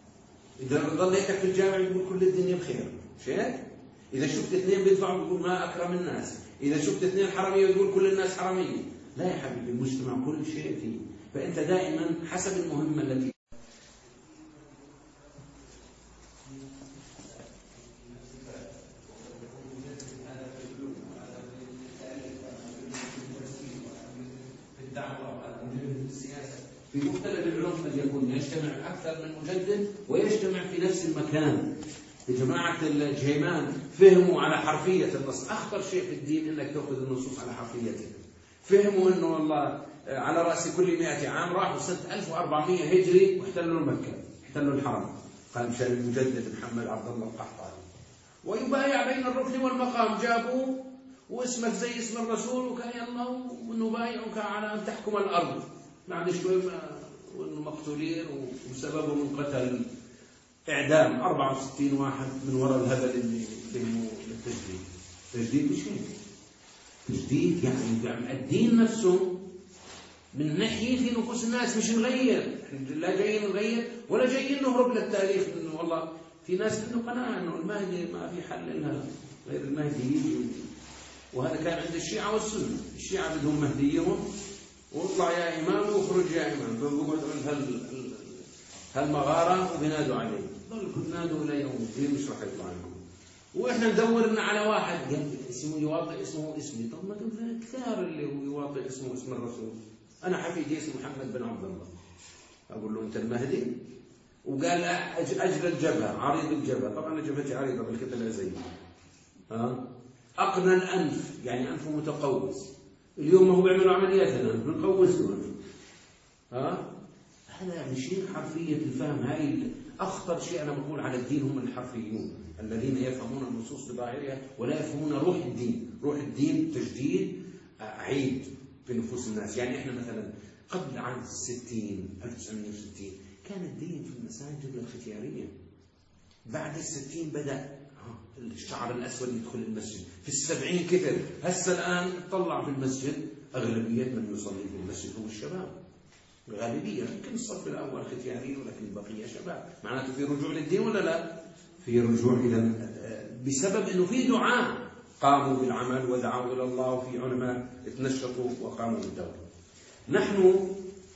إذا ضليتك في الجامع يقول كل الدنيا بخير. شايف؟ إذا شفت 2 بيدفعوا بيقول ما أكرم الناس. إذا شفت 2 حرامية يقول كل الناس حرامية. لا يا حبيبي المجتمع كل شيء فيه. فأنت دائما حسب المهمة التي في مختلف العلوم قد يكون يجتمع أكثر من مجدد ويجتمع في نفس المكان. جماعة الجهيمان فهموا على حرفية النص. أخطر شيء في الدين أنك تأخذ النصوص على حرفيتها. فهموا أنه والله على رأس كل 100 عام راحوا سنة 1400 هجري واحتلوا مكة، احتلوا الحرم. قال مشان المجدد محمد عبد الله القحطاني ويبايع بين الركن والمقام. جابوه واسمك زي اسم الرسول وكان يلا ونبايعك على أن تحكم الأرض. بعد شوي وإنه مقتولين وسببه من قتل إعدام 64 واحد من وراء الهبل اللي فهموا التجديد. تجديد مش هيك. تجديد يعني الدين نفسه من ناحية في نفوس الناس مش نغير. لا جايين نغير ولا جايين نهرب للتاريخ إنه والله في ناس عنده قناعة إنه المهدي ما في حل لها غير المهدي يجي. وهذا كان عند الشيعة والسنة. الشيعة بدهم مهديهم واطلع يا إمام واخرج يا إمام، فبقعد عند هالمغارة وبنادوا عليه. ضل كل نادوا إلى يوم الدين مش راح يطلع لهم. وإحنا ندورنا على واحد اسمه يواطئ اسمه اسمي. طب ما كثار اللي هو يواطئ اسمه اسم الرسول. أنا حفيدي اسمه محمد بن عبد الله. أقول له أنت المهدي؟ وقال أجل الجبهة عريض الجبهة. طبعا جبهتي عريضة بالكتلة زي أقنى الأنف يعني أنفه متقوس. اليوم ما هو بيعملوا عمليات الآن بنقوسه. هذا مشين حرفية الفهم. هاي أخطر شيء أنا بقول على الدين هم الحرفيون الذين يفهمون النصوص بظاهرها ولا يفهمون روح الدين. روح الدين تجديد عيد في نفوس الناس. يعني إحنا مثلا قبل عام 1960 كان الدين في المساجد الختيارية. بعد 60 بدأ الشعر الأسود يدخل المسجد. في 70 كثر. هسه الآن طلع في المسجد أغلبية من يصلي في المسجد هو الشباب. غالبية يمكن الصف الأول ختياري ولكن البقية شباب. معناته في رجوع للدين ولا لا؟ في رجوع. إذا بسبب أنه في دعاء قاموا بالعمل ودعوا إلى الله وفي علماء تنشطوا وقاموا بالدور. نحن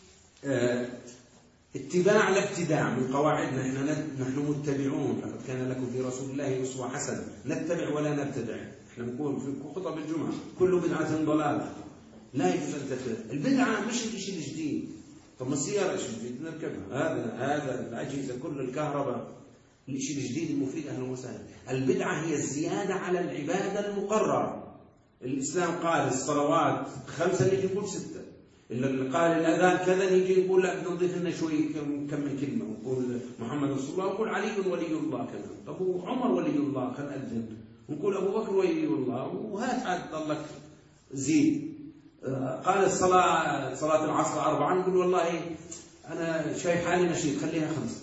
اتباع لا ابتداع من قواعدنا. نحن متبعون. لقد كان لكم في رسول الله أسوة حسنة. نتبع ولا نبتدع. احنا نقول في خطب الجمعة كل بدعة ضلالة. لا يجوز أن تتبع. البدعة مش الشيء الجديد. طب ما السيارة ايش الجديد نركبها؟ هذا الأجهزة كل الكهرباء الشيء الجديد المفيد أهلا وسهلا. البدعة هي الزيادة على العبادة المقررة. الإسلام قال الصلوات 5 نيجي نقول 6. اللي قال الأذان كذا نيجي نقول لا بدنا نضيف لنا شوي كم من كلمة ونقول محمد رسول الله ونقول علي ولي الله كذا. طب عمر ولي الله خل أذن ونقول أبو بكر ولي الله وهات عاد ضلك زيد. قال صلاة العصر 4 نقول والله أنا شايف حالي نشيط خليها 5.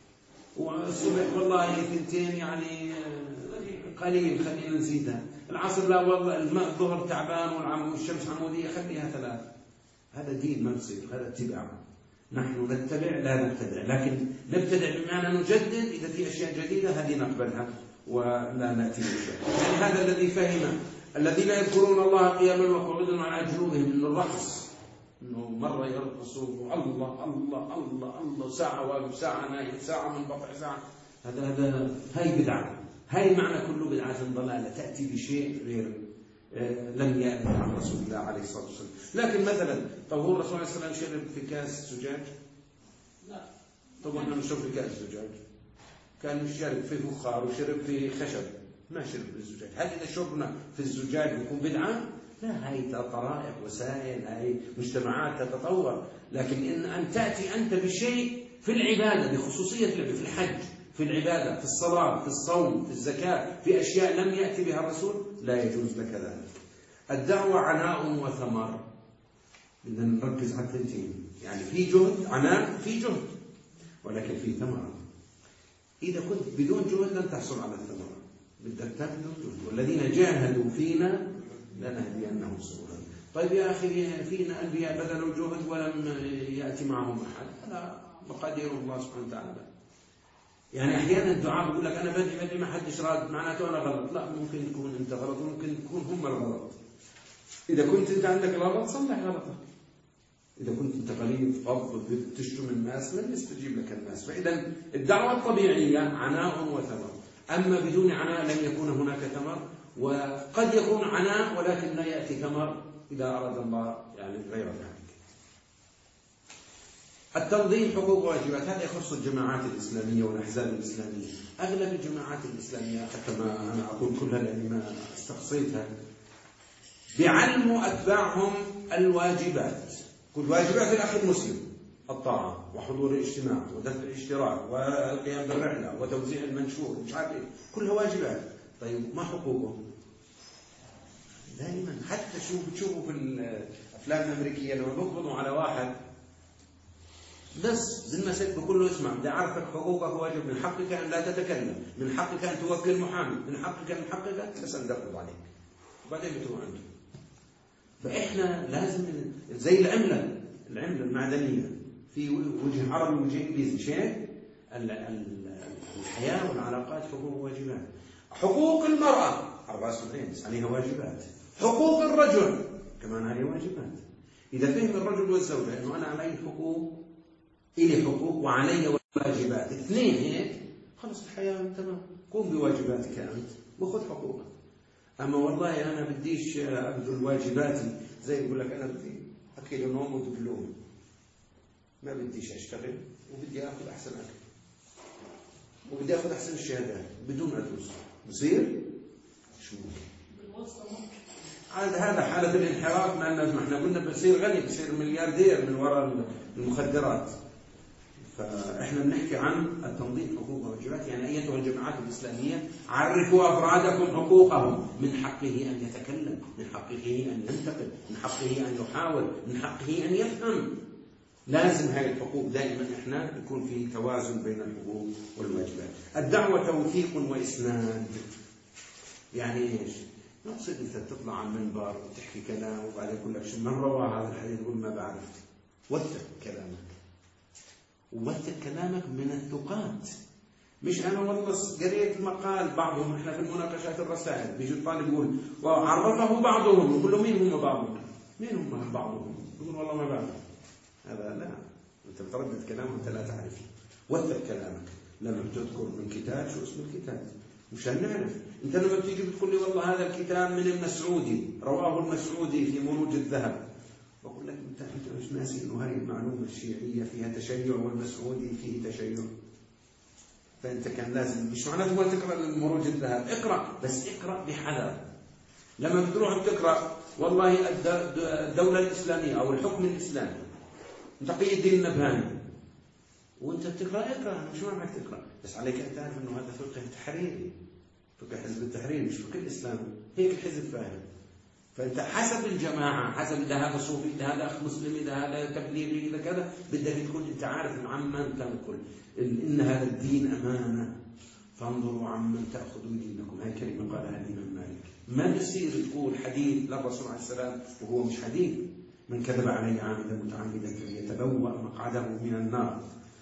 والصبح والله 2 يعني قليل خلينا نزيدها. العصر لا والله الماء الظهر تعبان والشمس عمودية خليها 3. هذا دين ما بصير. هذا اتباع. نحن نتبع لا نبتدع. لكن نبتدع بمعنى نجدد. إذا في أشياء جديدة هذه نقبلها ولا نأتي بشيء. يعني هذا الذي فهم الذين يذكرون الله قياما وقعودا على جنوبهم من الرقص. إنه مرة يرقصوا الله الله الله الله ساعة واقف ساعة نايم ساعة منقطع ساعة. هاي بدعة. هاي معنى كل بدعة ضلالة تأتي بشيء غير لم يأتي عن رسول الله عليه الصلاة والسلام. لكن مثلا طب هو الرسول عليه الصلاة والسلام شرب في كاس زجاج؟ لا. طب احنا نشرب في كاس زجاج. كان يشرب في فخار وشرب في خشب ما شرب في الزجاج. هل إذا شربنا في الزجاج بيكون بدعة؟ لا. هاي طرائق وسائل. هاي مجتمعات تتطور. لكن أن تأتي أنت بشيء في العبادة بخصوصية في الحج في العبادة في الصلاة في الصوم في الزكاة في أشياء لم يأتي بها الرسول لا يجوز لك ذلك. الدعوة عناء وثمر. بدنا نركز على الثنتين. يعني في جهد عناء في جهد ولكن في ثمرة. إذا كنت بدون جهد لن تحصل على الثمرة. بدك تبذل جهد. والذين جاهدوا فينا لنهدينهم سبلنا. طيب يا أخي فينا أنبياء بذلوا جهد ولم يأتي معهم أحد. هذا مقادير الله سبحانه وتعالى. يعني أحيانا الدعاء بيقول لك أنا بدي ما حدش راد معناته أنا غلط. لا ممكن يكون أنت غلط وممكن يكون هم الغلط. إذا كنت أنت عندك غلط صلح غلطك. إذا كنت أنت قليل فضل تشتم الناس لن يستجيب لك الناس. فإذا الدعوة الطبيعية عناء وثمر. أما بدون عناء لن يكون هناك ثمر. وقد يكون عناء ولكن لا يأتي ثمر إذا أراد الله يعني غير ذلك. التنظيم حقوق وواجبات. هذا يخص الجماعات الإسلامية والأحزاب الإسلامية. أغلب الجماعات الإسلامية حتى ما أنا أقول كلها لأني ما استقصيتها بعلموا أتباعهم الواجبات. كل واجبات الأخ المسلم الطاعة وحضور الاجتماع ودفع الاشتراك والقيام بالرحلة وتوزيع المنشور مش عارف إيه. كلها واجبات. طيب ما حقوقهم؟ دائما حتى تشوفوا في الأفلام الأمريكية لما بيقبضوا على واحد بس بالمسك بقول له اسمع بدي أعرفك حقوقك واجب. من حقك أن لا تتكلم. من حقك أن توكل محامي. من حقك بس أن تقبض عليك وبعدين بتروح عنده. فإحنا لازم زي العملة المعدنية في وجه عربي ووجه إنجليزي شيء. الحياة والعلاقات حقوق وواجبات. حقوق المرأة 74 عليها واجبات. حقوق الرجل كمان عليه واجبات. إذا فهم الرجل والزوجة أنه أنا علي حقوق إلي حقوق وعلي واجبات 2 هيك خلص الحياة تمام. قوم بواجباتك أنت وخذ حقوقك. أما والله أنا بديش أبذل واجباتي زي يقول لك أنا بدي أكل نوم ودبلوم ما بديش أشتغل وبدي أخذ أحسن أكل وبدي أخذ أحسن الشهادات بدون أدرس بصير شو هذا حالة الانحراف. مع الناس، ما احنا قلنا بصير غني، بصير ملياردير من وراء المخدرات. فاحنا بنحكي عن التنظيم حقوق وواجبات. يعني ايتها الجماعات الاسلاميه عرفوا افرادكم حقوقهم. من حقه ان يتكلم، من حقه ان ينتقد، من حقه ان يحاول، من حقه ان يفهم. لازم هذه الحقوق دائما احنا يكون في توازن بين الحقوق والواجبات. الدعوه توثيق واسناد. يعني ايش؟ نقصد انت تطلع على المنبر وتحكي كلام وبعدين يقول لك شو من روى هذا الحديث، تقول ما بعرف. وثق كلامك، ووثق كلامك من الثقات. مش انا والله قريت مقال بعضهم، احنا في المناقشات الرسائل بيجي الطالب يقول وعرفه بعضهم، يقول له مين هم بعضهم؟ مين هم بعضهم؟ يقول والله ما بعرف. هذا لا، انت بتردد كلام وانت لا تعرفه. وثق كلامك. لما بتذكر من كتاب شو اسم الكتاب مشان نعرف. انت لما بتيجي بتقول لي والله هذا الكتاب من المسعودي، رواه المسعودي في مروج الذهب، بقول لك انت مش ناسي انه هذه المعلومه الشيعيه فيها تشيع والمسعودي فيه تشيع. فانت كان لازم، مش معناته ما تقرا المروج الذهب، اقرا بس اقرا بحذر. لما بتروح بتقرا والله الدوله الاسلاميه او الحكم الاسلامي تقي الدين النبهاني وانت بتقرا، اقرا، مش معنى تقرا، بس عليك ان تعرف انه هذا فقه تحريري، فقه حزب التحرير، مش فقه الاسلام. هيك الحزب فاهم. فانت حسب الجماعه، حسب اذا هذا صوفي، اذا هذا اخ مسلم، اذا هذا تبليغي، اذا كذا، بدك تكون انت عارف انه عمن تنقل، ان هذا الدين امانه، فانظروا عمن تاخذوا دينكم. هاي كلمه قالها الامام مالك. ما بصير تقول حديث للرسول عليه السلام وهو مش حديث. من كذب علي عامدا متعمدا فليتبوأ مقعده من النار.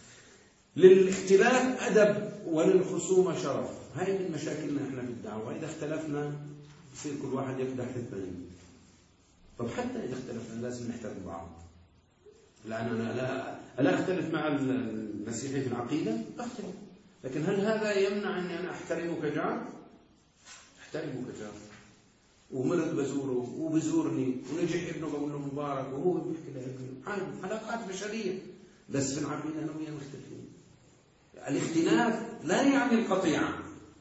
للاختلاف أدب وللخصومة شرف. هاي من مشاكلنا احنا في الدعوة. إذا اختلفنا يصير كل واحد يقدح الثاني. طب حتى إذا اختلفنا لازم نحترم بعض. لأن أنا لا أختلف مع المسيحي في العقيدة، أختلف، لكن هل هذا يمنع أني أنا أحترمه كجار؟ أحترمه كجار. ومرض بزوره وبزورني ونجح ابنه بقول له مبارك وهو بيحكي لابنه. علاقات بشرية، بس في العقيدة أنا وياه مختلفين. الاختلاف لا يعني القطيعة.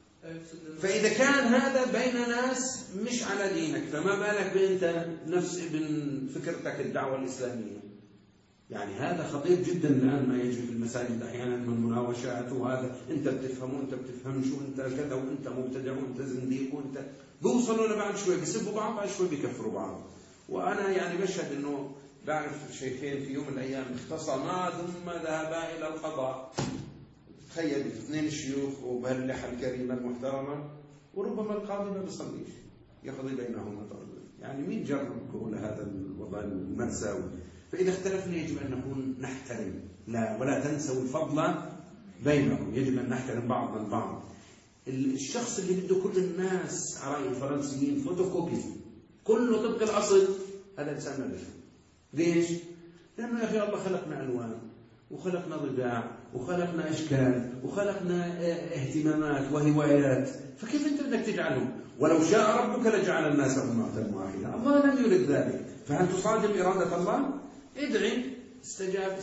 فإذا كان هذا بين ناس مش على دينك، فما بالك بأنت نفس ابن فكرتك الدعوة الإسلامية. يعني هذا خطير جدا الآن ما يجري في المساجد أحيانا من مناوشات، وهذا أنت بتفهم وأنت بتفهمش وأنت كذا وأنت مبتدع وأنت زنديق وأنت، بيوصلوا لبعض شوي بيسبوا بعض، بعد شوي بيكفروا بعض. وأنا يعني بشهد إنه بعرف شيخين في يوم من الأيام اختصما ثم ذهبا إلى القضاء. تخيل اثنين شيوخ وبهاللحى الكريمة المحترمة، وربما القاضي ما بيصليش يقضي بينهما. يعني مين جرب هذا الوضع المأساوي؟ فإذا اختلفنا يجب أن نكون نحترم، لا ولا تنسوا الفضل بينكم. يجب أن نحترم بعضنا البعض. الشخص اللي بده كل الناس على رأي الفرنسيين فوتوكوبي كله طبق الأصل، هذا إنسان ما بيفهم. ليش؟ لأنه يا أخي الله خلقنا ألوان وخلقنا ضباع وخلقنا أشكال وخلقنا اهتمامات وهوايات، فكيف أنت بدك تجعلهم؟ ولو شاء ربك لجعل الناس أمة واحدة. الله لم يرد ذلك. فهل تصادم إرادة الله؟ ادعي، استجاب.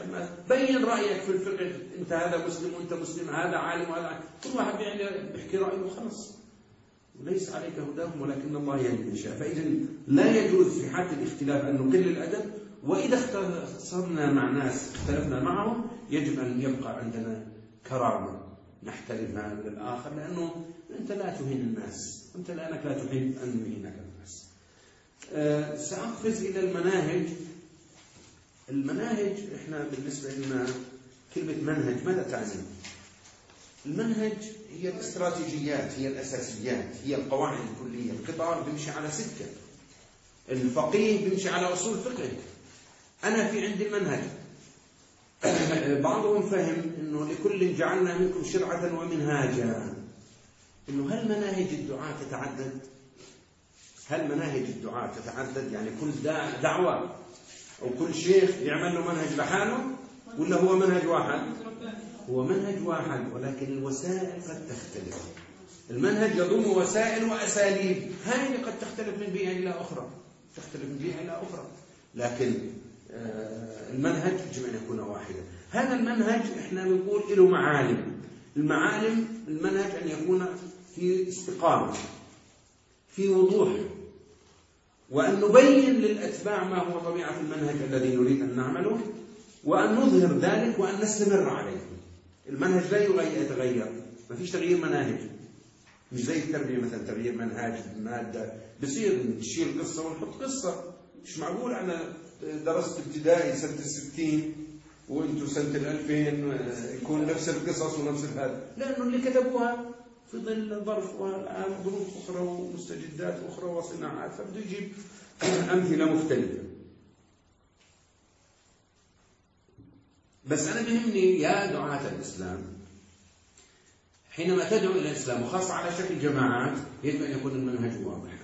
بين رأيك في الفقه، أنت هذا مسلم وأنت مسلم، هذا عالم وهذا عالم، كل واحد بيحكي رأيه وخلص. وليس عليك هداهم ولكن الله يهدي من يشاء. فإذا لا يجوز في حالة الاختلاف أن نقل الأدب. وإذا اختصرنا مع ناس اختلفنا معهم يجب أن يبقى عندنا كرامة، نحترم هذا للآخر، لأنه أنت لا تهين الناس، أنت لأنك لا تحب أن يهينك الناس. سأقفز إلى المناهج. المناهج إحنا بالنسبة لنا كلمة منهج ماذا تعني؟ المنهج هي الاستراتيجيات، هي الأساسيات، هي القواعد الكلية. القطار بيمشي على سكة، الفقيه بيمشي على أصول فقه. أنا في عندي المنهج. بعضهم فهم أنه لكل جعلنا منكم شرعة ومنهاجا. أنه هل مناهج الدعاء تتعدد؟ هل مناهج الدعاء تتعدد؟ يعني كل دعوة أو كل شيخ يعمل له منهج لحاله، ولا هو منهج واحد؟ هو منهج واحد، ولكن الوسائل قد تختلف. المنهج يضم وسائل وأساليب، هذه قد تختلف من بيئة إلى أخرى، لكن المنهج يجب أن يكون واحدا. هذا المنهج إحنا نقول له معالم. المنهج أن يكون في استقامة، في وضوح، وأن نبين للأتباع ما هو طبيعة المنهج الذي نريد أن نعمله، وأن نظهر ذلك وأن نستمر عليه. المنهج لا يتغير، ما فيش تغيير مناهج، مش زي التربية مثلا تغيير منهج مادة، بصير نشيل قصة ونحط قصة. مش معقول أنا درست ابتدائي سنة 60 وانتم سنة 2000 يكون نفس القصص ونفس هذا، لأنه اللي كتبوها في ظل الظرف والآن ظروف أخرى ومستجدات أخرى وصناعات، فبده يجيب أمثلة مختلفة. بس أنا بهمني يا دعاة الإسلام حينما تدعو إلى الإسلام وخاصة على شكل جماعات يجب أن يكون المنهج واضحا.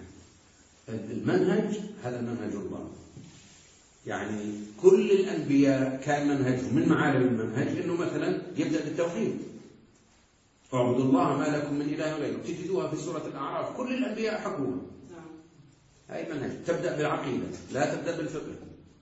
المنهج هذا منهج الله، يعني كل الأنبياء كان منهجهم من معالم المنهج إنه مثلا يبدأ بالتوحيد، اعبدوا الله ما لكم من إله غيره، تجدوها في سورة الأعراف كل الأنبياء حكوها. هاي منهج. تبدأ بالعقيدة، لا تبدأ بالفقه.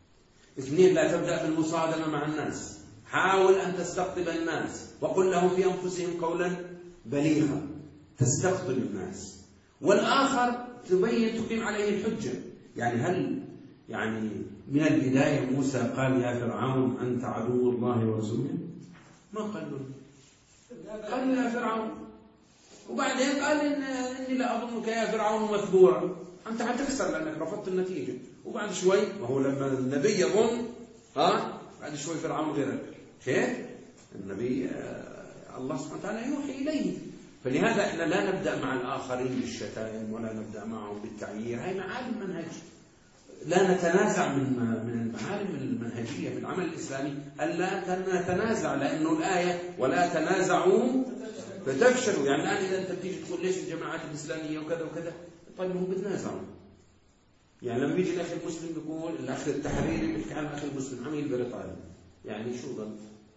2 لا تبدأ بالمصادمة مع الناس، حاول أن تستقطب الناس وقل لهم في أنفسهم قولا بليغا، تستقطب الناس. والآخر تقيم عليه الحجة. يعني هل يعني من البداية موسى قال يا فرعون أنت عدو الله ورسوله؟ ما قال له، قال يا فرعون، وبعدين قال إني لا أظنك يا فرعون مثبورا، أنت حتخسر لأنك رفضت النتيجة. وبعد شوي وهو لما النبي يظن بعد شوي فرعون غيرك كيف؟ النبي الله سبحانه وتعالى يوحي إليه. فلهذا إحنا لا نبدأ مع الآخرين بالشتائم ولا نبدأ معهم بالتعيير. هاي معالم منهج، لا نتنازع من المعالم المنهجية في العمل الإسلامي، ألا نتنازع، لأنه الآية ولا تنازعوا فتفشلوا. يعني الآن إذا أنت بتيجي تقول ليش الجماعات الإسلامية وكذا وكذا، طيب هم بتنازعوا. يعني لما بيجي الأخ المسلم بيقول، الأخ التحريري بيحكي عن الأخ المسلم عميل بريطاني، يعني شو ظل؟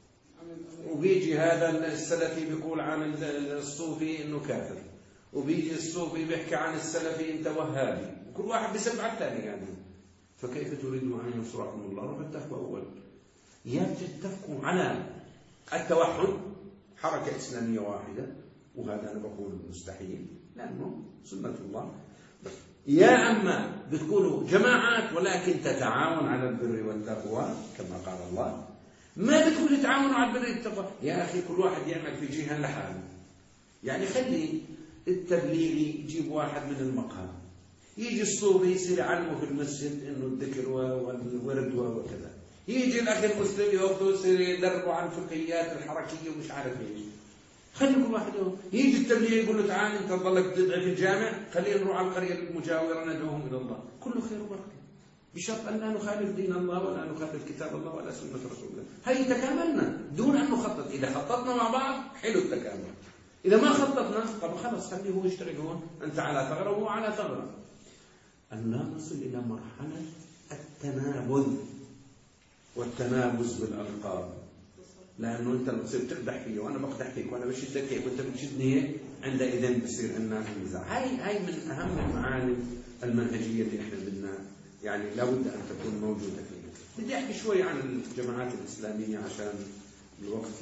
وبيجي هذا السلفي بيقول عن الصوفي إنه كافر، وبيجي الصوفي بيحكي عن السلفي أنت وهابي، وكل واحد بسبع الثاني. يعني فكيف تريدوا أن ينصركم الله؟ رب اتفقوا أول، يا تتفقوا على التوحد، حركة إسلامية واحدة، وهذا أنا بقول مستحيل لأنه سنة الله. يا أما بتكونوا جماعات ولكن تتعاون على البر والتقوى كما قال الله، ما بتكونوا تتعاونوا على البر والتقوى. يا أخي كل واحد يعمل في جهة لحاله. يعني خلي التبليغي يجيب واحد من المقهى، يجي الصوفي يصير يعلمه في المسجد إنه الذكر والورد وكذا، يجي الأخ المسلم يأخذه يصير يدربه عن فقهيات الحركية ومش عارف ايش. خلي كل واحد يجي التبليغ يقول له تعال انت تضلك تدعي في الجامع، خلينا نروح على القرية المجاورة ندعوهم إلى الله، كله خير وبركة، بشرط أن لا نخالف دين الله ولا نخالف كتاب الله ولا سنة رسول الله. هي تكاملنا دون أن نخطط. إذا خططنا مع بعض حلو التكامل، إذا ما خططنا طب خلص خليه هو يشتغل هون، أنت على ثغرة وهو على ثغرة. أن لا نصل إلى مرحلة التنابذ والتنابز بالألقاب، لأنه أنت بتصير تقدح فيه وأنا بقدح فيك وأنا بشدك هيك وأنت بتشدني هيك، عندئذ بصير عندنا نزاع. هاي من أهم المعالم المنهجية اللي إحنا بدنا يعني لابد أن تكون موجودة فينا. بدي أحكي شوي عن الجماعات الإسلامية عشان الوقت.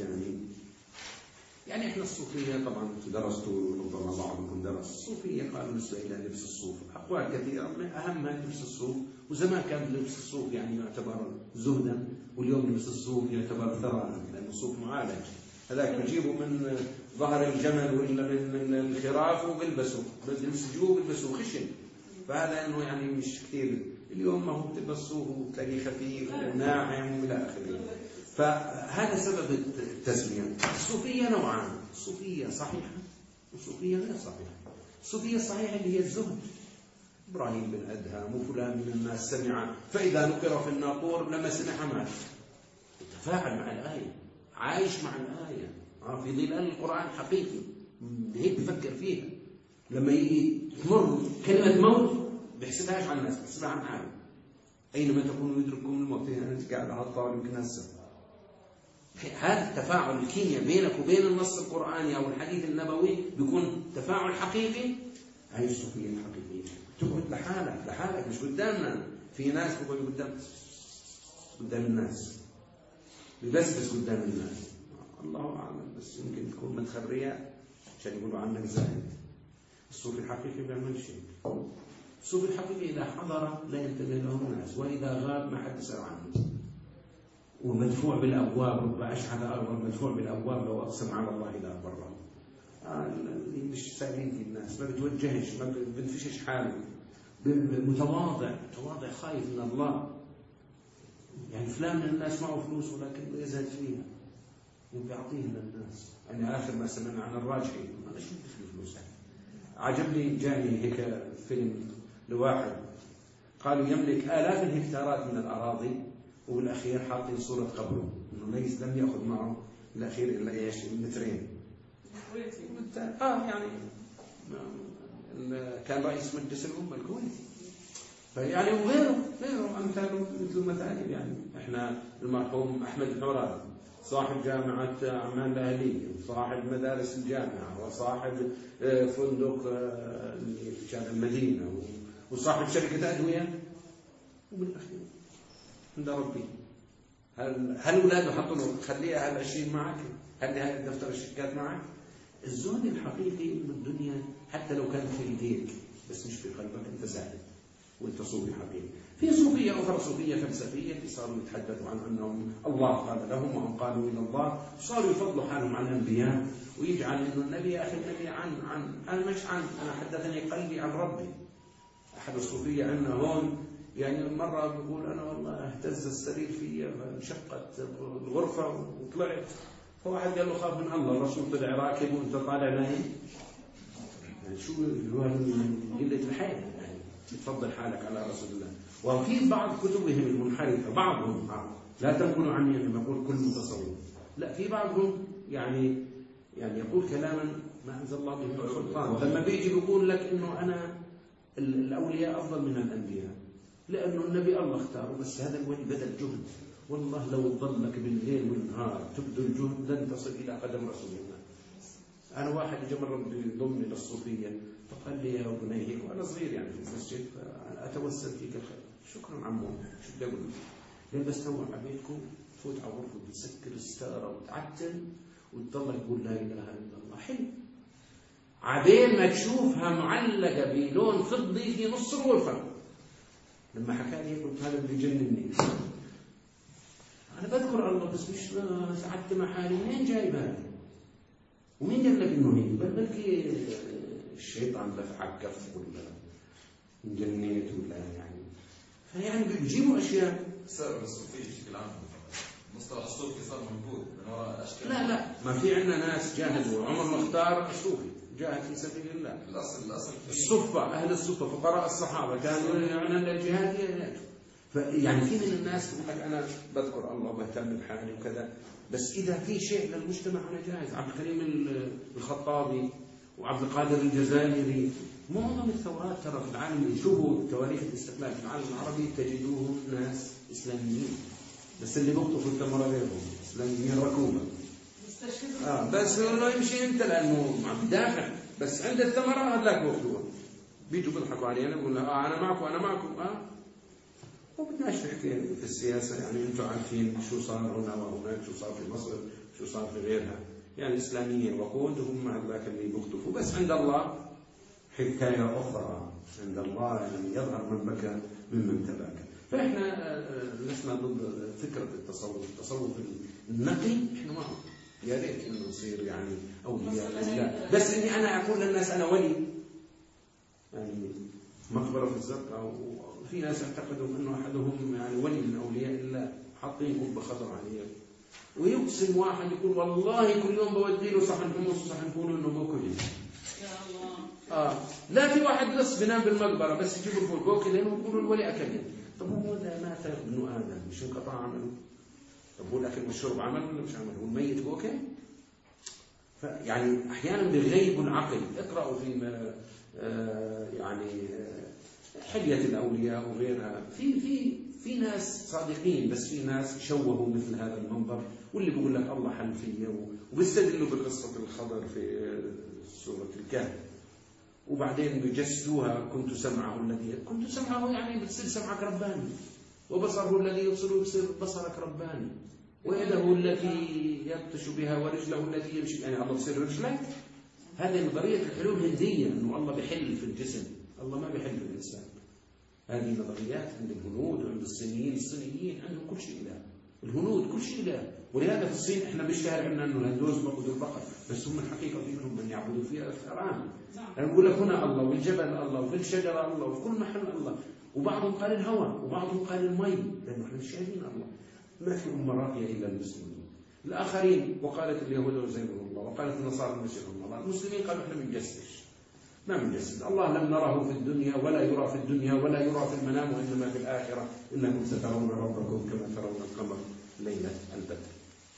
يعني إحنا الصوفية طبعا درستوا، ربما بعضكم درس الصوفية. قالوا بالنسبة إلى لبس الصوف أقوال كثيرة، من أهمها لبس الصوف. وزمان كان لبس الصوف يعني يعتبر زهدا، واليوم لبس الصوف يعتبر ثراء، لأن الصوف معالج. هذاك بيجيبوا من ظهر الجمل ولا من الخراف وبلبسوا، بيمسجوه وبلبسوه خشن، فهذا إنه يعني مش كثير. اليوم ما هو بتلبس صوف وتلاقيه خفيف وناعم وإلى آخره. فهذا سبب التسمية. الصوفية نوعان، صوفية صحيحة وصوفية غير صحيحة. الصوفية الصحيحة اللي هي الزهد، إبراهيم بن أدهم وفلان من الناس سمع، فإذا نقر في الناقور لما سمع مات، تفاعل مع الآية، عايش مع الآية في ظلال القرآن حقيقي، هيك بفكر فيها. لما يجي تمر كلمة موت بحسبهاش عن الناس، بحسبها عن حاله. أينما تكونوا يدرككم الموت. أنت قاعد على الطاولة يمكن هسه. هذا التفاعل الكيمياء بينك وبين النص القرآني أو الحديث النبوي بيكون تفاعل حقيقي. هاي الصوفية الحقيقية. تقعد لحالك مش قدامنا. في ناس بيقعدوا قدام الناس، بيبسبس قدام الناس، الله أعلم، بس يمكن تكون متخرية عشان يقولوا عنك زاهد. الصوفي الحقيقي بيعمل شيء، الصوفي الحقيقي إذا حضر لا ينتبه له الناس، وإذا غاب ما حد سأل عنه، ومدفوع بالأبواب، رب أشعث أغبر مدفوع بالأبواب لو أقسم على الله لا أبره. اللي مش سائلين في الناس، ما بتوجهش، ما بنفشش حاله، متواضع خايف من الله. يعني فلان من الناس معه فلوس ولكن يزهد فيها وبيعطيه للناس. يعني آخر ما سمعنا عن الراجحي، أنا شو بدي فلوس؟ عجبني، جاني هيك فيلم لواحد قالوا يملك آلاف الهكتارات من الأراضي، وبالأخير حاطين صورة قبره إنه ليس لم يأخذ معه بالأخير إلا إيش؟ مترين. يعني كان رئيس مجلس الأمة الكويتي. فيعني وغيره أمثاله مثل مثالي. يعني إحنا المرحوم أحمد الحوراني صاحب جامعة عمان الأهلية، وصاحب مدارس الجامعة، وصاحب فندق اللي كان المدينة، وصاحب شركة أدوية، وبالأخير عند ربي هل أولاده حطوا له خليها هال20 معك، خليها دفتر الشيكات معك؟ الزهد الحقيقي من الدنيا حتى لو كانت في ايديك بس مش في قلبك، انت زاهد وانت صوفي حقيقي. في صوفيه اخرى، صوفيه فلسفيه، اللي صاروا يتحدثوا عن انهم الله قال لهم وهم قالوا الى الله، صاروا يفضلوا حالهم عن الانبياء، ويجعل انه النبي يا اخي النبي عن انا مش عن، انا حدثني قلبي عن ربي. احد الصوفيه عندنا هون يعني مرة بيقول أنا والله اهتز السرير في انشقت الغرفة وطلعت، فواحد قال له خاف من الله، الرسول طلع راكب وأنت طالع نايم. يعني شو هو قلة الحياة؟ يعني تفضل حالك على رسول الله. وفي بعض كتبهم المنحرفة، بعضهم لا تنقلوا عني يعني ما أقول كل متصوف، لا، في بعضهم يعني يقول كلاما ما أنزل الله به من سلطان. لما بيجي بيقول لك إنه أنا الأولياء أفضل من الأنبياء لأنه النبي الله اختاره، بس هذا الولي بذل جهد، والله لو ضلك بالليل والنهار تبذل جهد لن تصل إلى قدم رسول الله. أنا واحد جاء مرة يضمني للصوفية فقال لي يا بني هيك وأنا صغير يعني في المسجد، فأتوسل فيك الخير. شكرا عمو، شو بدي أقول لك؟ بس تروح على بيتكم تفوت على غرفة وتسكر الستارة وتعتل وتضلك تقول لا إله إلا الله. حلو، عبين ما تشوفها معلقة بلون فضي في نص الغرفة. لما حكى لي قلت هذا اللي جنني، أنا بذكر الله بس مش سعدت مع حالي، منين جايب هذا؟ ومين قال لك إنه هي؟ بلكي الشيطان دفعك كف ولا جنيت ولا يعني بيجيبوا أشياء. سبب الصوفية بشكل عام، مصطلح الصوفي صار موجود من وراء أشكال. لا ما في عندنا ناس جاهدوا، عمر المختار الصوفي جاهد في سبيل الله. الأصل الصفة، أهل الصفة فقراء الصحابة كانوا يعني الجهاد يعني في من الناس يقول لك أنا بذكر الله وبهتم بحالي وكذا، بس إذا في شيء للمجتمع أنا جاهز. عبد الكريم الخطابي وعبد القادر الجزائري، معظم الثورات ترى في العالم، شوفوا تواريخ الاستقلال في العالم العربي تجدوهم ناس إسلاميين، بس اللي بيقطفوا الثمرة غيرهم إسلاميين ركوبة. بس انه يمشي انت لانه عم بدافع، بس عند الثمره هذاك وقتها بيجوا بيضحكوا علينا بيقول انا معكم وبدناش نحكي في السياسه. يعني انتم عارفين شو صار هنا وهناك، شو صار في مصر، شو صار في غيرها. يعني الاسلاميين وقود هم هذاك اللي بيخطفوا، بس عند الله حكايه اخرى. عند الله يعني يظهر من بكى ممن تباكى. فاحنا لسنا ضد فكره التصوف النقي، احنا معه، يا ريت انه نصير يعني اولياء الله. بس اني انا اقول للناس انا ولي، يعني مقبره في الزرقاء، وفي ناس اعتقدوا انه احدهم يعني ولي من اولياء الله، حاطين قبه خضر عليه، ويقسم واحد يقول والله كل يوم بودي له صحن حمص وصحن فول انه باكل. يا الله. لا، في واحد لص بنام بالمقبره بس يجيبوا الفول باكلين ويقولوا الولي اكلين. طب هو اذا مات ابن ادم مش انقطع عمله؟ طب هو الاكل والشرب عمل ولا مش عمل؟ هو الميت هو كان. فيعني احيانا بيغيبوا العقل. اقرأوا في يعني حلية الاولياء وغيرها، في ناس صادقين، بس في ناس شوهوا مثل هذا المنظر، واللي بيقول لك الله حل فيه وبيستدلوا بقصة الخضر في سورة الكهف، وبعدين بيجسدوها كنت سمعه يعني بتصير سمعك رباني، وبصره الذي يبصر بصرك رباني، ويده التي يبطش بها ورجله التي يمشي، يعني الله بصير رجلك. هذه نظرية الحلول الهندية، أنه الله بحل في الجسم، الله ما بيحب الإنسان. هذه نظريات عند الهنود وعند الصينيين عندهم كل شيء إله. الهنود كل شيء إله، ولهذا في الصين إحنا بيشتهر عندنا أنه الهندوس بيعبدوا البقر، بس هم الحقيقة منهم من يعبدوا فيها الثعبان. يعني نقول لك هنا الله، والجبل الله، وفي الشجرة الله، وفي كل محل الله، وبعضهم قال الهواء، وبعضهم قال المي، لأنه إحنا مش شايفين الله. ما في أمة راقية إلا المسلمين. الآخرين وقالت اليهود عزير الله، وقالت النصارى المسيح الله. المسلمين قالوا إحنا بنجسش، ما بنجسد الله، لم نره في الدنيا ولا يرى في الدنيا ولا يرى في المنام، وإنما في الآخرة إنكم سترون ربكم كما ترون القمر ليلة البدر.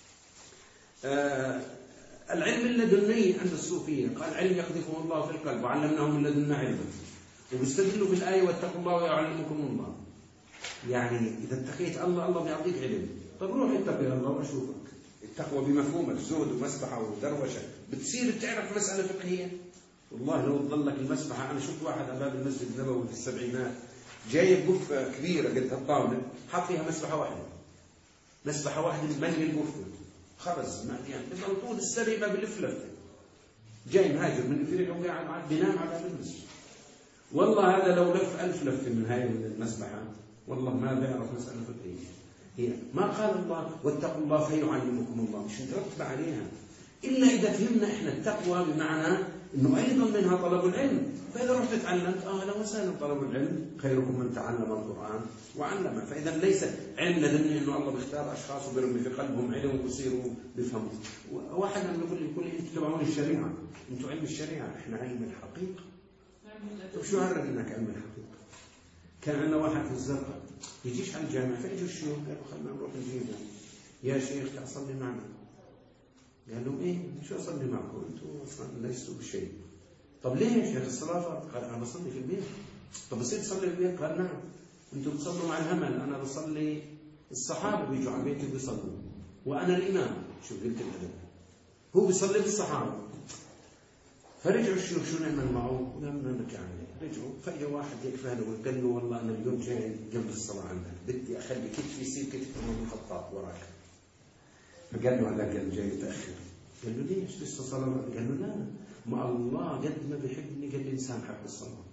العلم اللدني عند الصوفية قال علم يقذفه الله في القلب وعلمناه من لدنا علما، وبيستدلوا في الآية واتقوا الله ويعلمكم الله. يعني إذا اتقيت الله، الله بيعطيك علم. طب روح اتقي الله وأشوفك. التقوى بمفهومك زهد ومسبحة ودروشة بتصير تعرف مسألة فقهية. والله لو تضلك المسبحة، أنا شفت واحد على باب المسجد النبوي في السبعينات جايب قفة كبيرة قد هالطاولة حط فيها مسبحة واحدة، مسبحة واحدة ملي القفة خرز يعني طول السنة ما بلف لفة، جاي مهاجر من إفريقيا وقاعد بينام على باب المسجد. والله هذا لو لف 1000 لفة من هاي المسبحة والله ما بيعرف مسألة فقهية. هي ما قال الله واتقوا الله فيعلمكم الله، مش نترتب عليها إلا إذا فهمنا إحنا التقوى بمعنى إنه أيضا منها طلب العلم. فإذا رحت تعلمت لو وسائل طلب العلم خيركم من تعلم القرآن وعلمه. فإذا ليس علم لدني إنه الله بيختار أشخاص وبيرمي في قلبهم علم ويصيروا بيفهموا. واحد من يقول لي أنتوا تبعون الشريعة، أنتوا علم الشريعة، إحنا علم الحقيقة. طيب شو عرف إنك علم الحقيقة؟ كان عندنا واحد في الزرقاء يجيش على الجامعة فيجوا الشيوخ قالوا خلينا نروح نجيبه، يا شيخ تعال صلي معنا. قال لهم إيه شو أصلي معكم؟ أنتوا أصلا ليسوا بشيء. طب ليه يا شيخ الصلاة؟ قال أنا بصلي في البيت. طب بصير تصلي في البيت؟ قال نعم. أنتوا بتصلوا مع الهمل، أنا بصلي الصحابة بيجوا على بيتي بيصلوا وأنا الإمام. شو قلت الأدب؟ هو بيصلي بالصحابة. فرجعوا الشيوخ شو نعمل معه؟ لم نرجع عليه. رجعوا فجأة واحد هيك فهده وقال له والله أنا اليوم جاي قبل الصلاة عندك، بدي أخلي كتفي يصير كتف عمر بن الخطاب وراك. فقال له هذا قال جاي متأخر. قال له ليش لسه صلاة؟ قال له لا، ما الله قد ما بيحبني قال الإنسان حق الصلاة.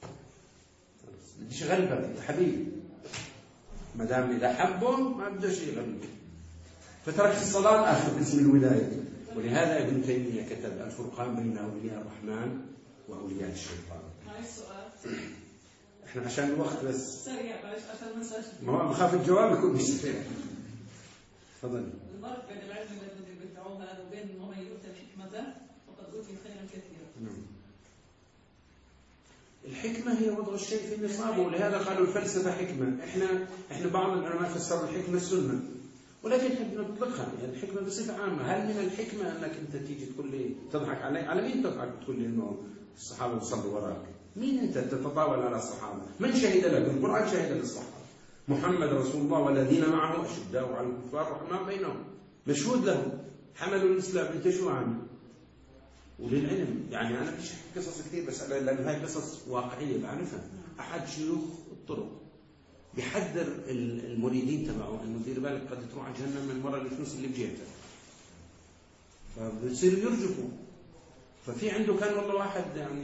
بديش غلبك يا حبيبي، ما دام إذا حبه ما بدوش يغلبك. فترك الصلاة آخر اسم الولاية. ولهذا ابن تيمية كتب الفرقان بين أولياء الرحمن وأولياء الشيطان. معي سؤال. إحنا عشان الوقت بس. سريع معلش عشان ما انساش. ما هو بخاف الجواب يكون مش سريع. تفضل. الفرق بين العلم الذي بيدعوه هذا وبين ومن يؤتى الحكمة فقد أوتي خيرا كثيرا. نعم. الحكمة هي وضع الشيء في نصابه، ولهذا قالوا الفلسفة حكمة. إحنا بعض العلماء فسروا الحكمة السنة، ولكن احنا نطلقها يعني الحكمة بصفة عامة. هل من الحكمة أنك أنت تيجي تقول لي تضحك علي؟ على مين تضحك تقول لي إنه الصحابة بيصلوا وراك؟ مين أنت تتطاول على الصحابة؟ من شهد لك؟ القرآن شهد للصحابة. محمد رسول الله والذين معه أشداء على الكفار رحماء بينهم، مشهود له، حملوا الإسلام. أنت شو عامل؟ وللعلم يعني أنا مش قصص كثير بس لأن هاي قصص واقعية بعرفها. أحد شيوخ الطرق بيحذر المريدين تبعه انه دير بالك قد تروح على جهنم من المره الفلوس اللي بجيبتها، فبصير يرجفوا. ففي عنده كان والله واحد يعني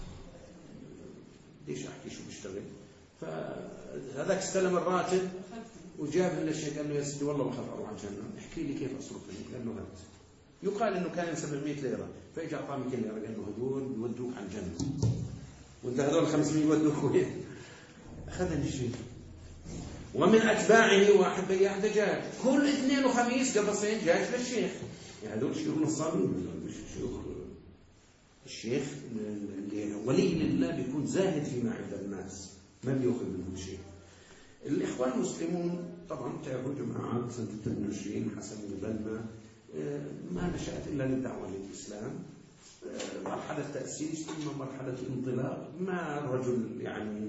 ليش احكي شو بيشتغل، فهذاك استلم الراتب وجاب لنا الشيء قال له يا سيدي والله بخاف اروح على جهنم، احكي لي كيف اصرف منك. قال له هات. يقال انه كان 700 ليره، فاجى اعطاه 200 ليره قال له هدول بيودوك على الجنه وانت هذول 500 يودوك وين؟ اخذني الشيء. ومن أتباعه واحد بياع دجاج، كل اثنين وخميس قبصين دجاج للشيخ. يعني هذول شيوخ نصابين، مش شيوخ. الشيخ اللي ولي لله بيكون زاهد فيما عند الناس، ما بيأخذ منهم شيء. الإخوان المسلمون طبعا تعرفوا جماعات سنة 22 حسن البنا ما نشأت إلا للدعوة للإسلام، مرحلة تأسيس ثم مرحلة انطلاق. ما الرجل يعني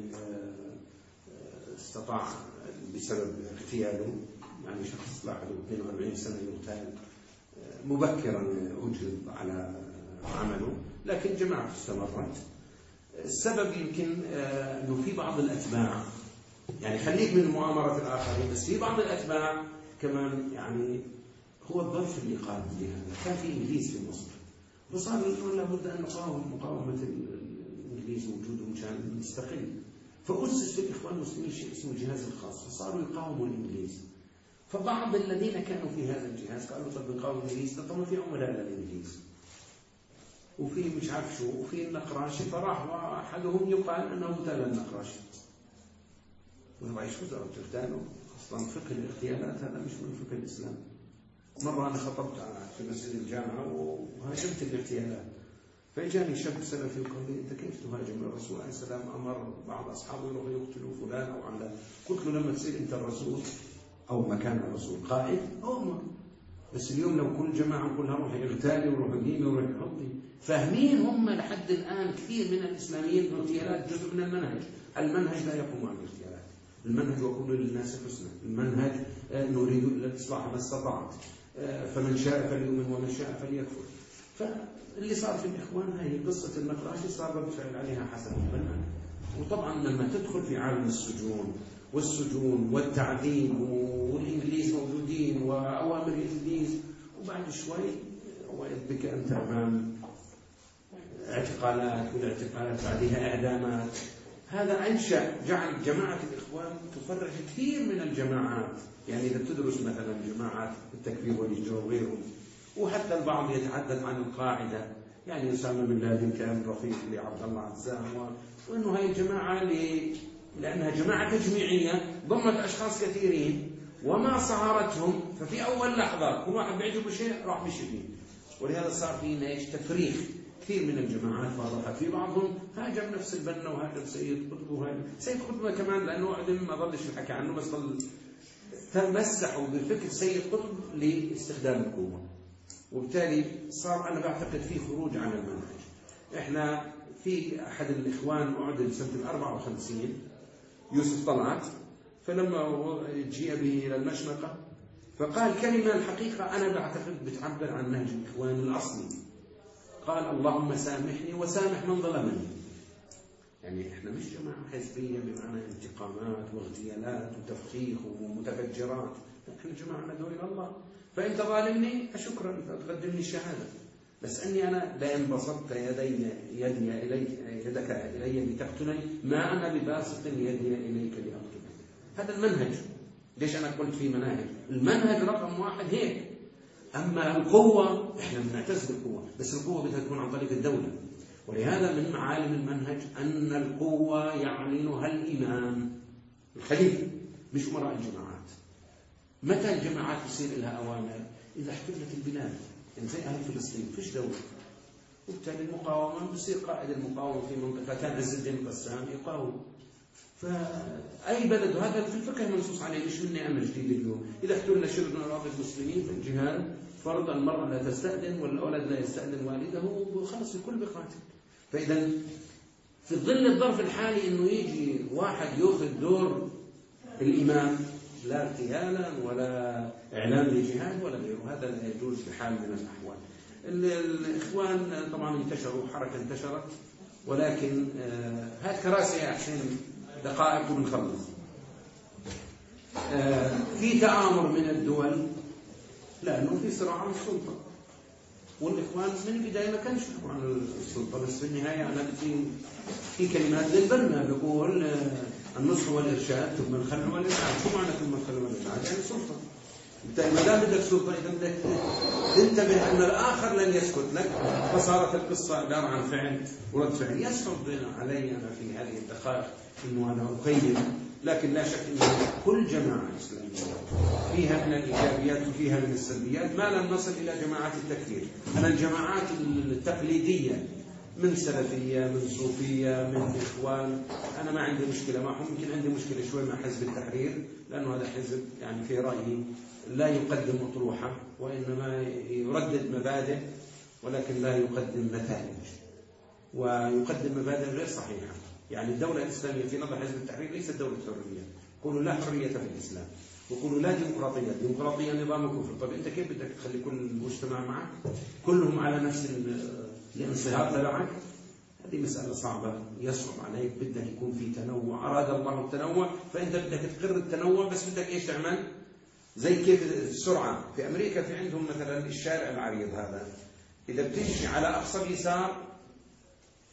استطاع بسبب اغتياله، يعني شخص لاحظه 42 سنة يغتال مبكرا أجهض على عمله، لكن جماعة استمرت. السبب يمكن أنه في بعض الأتباع، يعني خليك من مؤامرة الآخرين، بس في بعض الأتباع كمان يعني هو الظرف اللي قاد لهذا. كان في إنجليز في مصر وصار يقول لابد أن نقاوم مقاومة الإنجليز وجودهم كان مستقل، فأسس في الإخوان المسلمين شيء اسمه الجهاز الخاص، فصاروا يقاوموا الإنجليز. فبعض الذين كانوا في هذا الجهاز قالوا طب نقاوم الإنجليز، طب في عملاء للإنجليز وفي مش عارف شو وفي النقراشي، فراح واحدهم يقال أنه اغتال النقراشي. وما شو اغتاله؟ أصلا فقه الاغتيالات هذا مش من فقه الإسلام. مرة أنا خطبت في مسجد الجامعة وهاجمت الاغتيالات، فإجاني شاب سلفي وقال لي أنت كيف تهاجم الرسول عليه السلام؟ أمر بعض أصحابه يروحوا يقتلوا فلان أو علان. قلت له لما تصير أنت الرسول أو مكان الرسول قائد أمر، بس اليوم لو كل جماعة كلها روح يغتالي وروح يجيبي وروح يحطي. فاهمين هم لحد الآن كثير من الإسلاميين الاغتيالات جزء من المنهج. المنهج لا يقوم عن الاغتيالات، المنهج وقول للناس حسنا، المنهج نريد الإصلاح ما استطعت، فمن شاء فليؤمن ومن شاء فليكفر. فاللي صار في الإخوان هي قصة النقراشي صار رد فعل عليها حسب المنهج. وطبعا لما تدخل في عالم السجون والتعذيب والإنجليز موجودين وأوامر الإنجليز، وبعد شوي وإذ بك أنت أمام اعتقالات، والاعتقالات بعدها إعدامات. هذا أنشأ جعل جماعة الإخوان تفرع كثير من الجماعات. يعني إذا تدرس مثلا جماعات التكفير والهجرة وغيرهم، وحتى البعض يتحدث عن القاعدة، يعني أسامة بن لادن كان رفيق لعبد الله عزام، وأنه هاي الجماعة لأنها جماعة تجميعية ضمت أشخاص كثيرين وما صهرتهم، ففي أول لحظة كل واحد بيعجبه شيء راح مشي فيه، ولهذا صار في تفريخ كثير من الجماعات. واضحة في بعضهم هاجم نفس البنا وهاجم سيد قطب وهاجم سيد قطب كمان، لأنه عدم ما ظلش الحكي عنه، بس ظل تمسحوا بفكر سيد قطب لاستخدام القوة، وبالتالي صار أنا بعتقد في خروج عن المنهج. إحنا في أحد الإخوان أعدل سنة 54 يوسف طلعت، فلما جيء به إلى المشنقة فقال كلمة الحقيقة أنا بعتقد بتعبر عن نهج الإخوان الأصلي. قال اللهم سامحني وسامح من ظلمني. يعني إحنا مش جماعة حزبية بمعنى انتقامات واغتيالات وتفخيخ ومتفجرات، إحنا جماعة ندعو إلى الله. فأنت ظالمني شكرا، أنت تقدم لي شهادة، بس أني أنا لئن بسطت يدك إلي لتقتلني ما أنا بباسط يدي إليك لأقتلك. هذا المنهج. ليش أنا قلت في مناهج؟ المنهج رقم واحد هيك. أما القوة إحنا بنعتز بالقوة، بس القوة بدها تكون عن طريق الدولة. ولهذا من معالم المنهج أن القوة يعلنها الإمام الخليفة مش أمراء الجماعات. متى الجماعات يصير لها أوامر؟ إذا احتلت البلاد، يعني زي أهل فلسطين فيش دولة، وبالتالي المقاومة بصير قائد المقاومة في منطقة كان عز الدين القسام يقاوم. فأي بلد، وهذا في الفقه منصوص عليه مش مني أنا جديد اليوم. إذا احتل شبر من أراضي المسلمين في الجهاد فرض المرأة لا تستأذن والولد لا يستأذن والده وخلص الكل بقاتل. فإذا في ظل الظرف الحالي إنه يجي واحد يأخذ دور الإمام لا اغتيالا ولا إعلان لجهاد ولا غيره، هذا لا يجوز بحال من الأحوال. الإخوان طبعا انتشروا، حركة انتشرت، ولكن هات كراسي يا حسين دقائق ونخلص. في تآمر من الدول لأنه في صراع عن السلطة، والإخوان من البداية ما كانش يحكوا عن السلطة، بس في النهاية أنا في كلمات للبنا بيقول النصح والإرشاد ثم الخلع والإرشاد. شو معنى ثم الخلع والإرشاد؟ يعني سلطة. بالتالي ما دام بدك سلطة إذا بدك تنتبه أن الآخر لن يسكت لك، فصارت القصة عبارة عن فعل ورد فعل. يصعب علي أنا في هذه الدقائق إنه أنا أقيم، لكن لا شك أن كل جماعة إسلامية فيها من الإيجابيات وفيها من السلبيات ما لم نصل إلى جماعات التكفير. أنا الجماعات التقليدية من سلفية من صوفية من إخوان أنا ما عندي مشكلة معهم. يمكن عندي مشكلة شوي مع حزب التحرير، لأنه هذا حزب يعني في رأيي لا يقدم أطروحة وإنما يردد مبادئ ولكن لا يقدم نتائج، ويقدم مبادئ غير صحيحة. يعني الدولة الإسلامية في نظر حزب التحرير ليست دولة حرية. يقولوا لا حرية في الإسلام، ويقولوا لا ديمقراطية، ديمقراطية نظام كفر. طب أنت كيف بدك تخلي كل المجتمع معك كلهم على نفس الانصهار تبعك؟ هذه مسألة صعبة، يصعب عليك. بدك يكون في تنوع، أراد الله التنوع، فأنت بدك تقر التنوع، بس بدك إيش تعمل؟ زي كيف السرعة في أمريكا في عندهم مثلا الشارع العريض هذا، إذا بتمشي على أقصى اليسار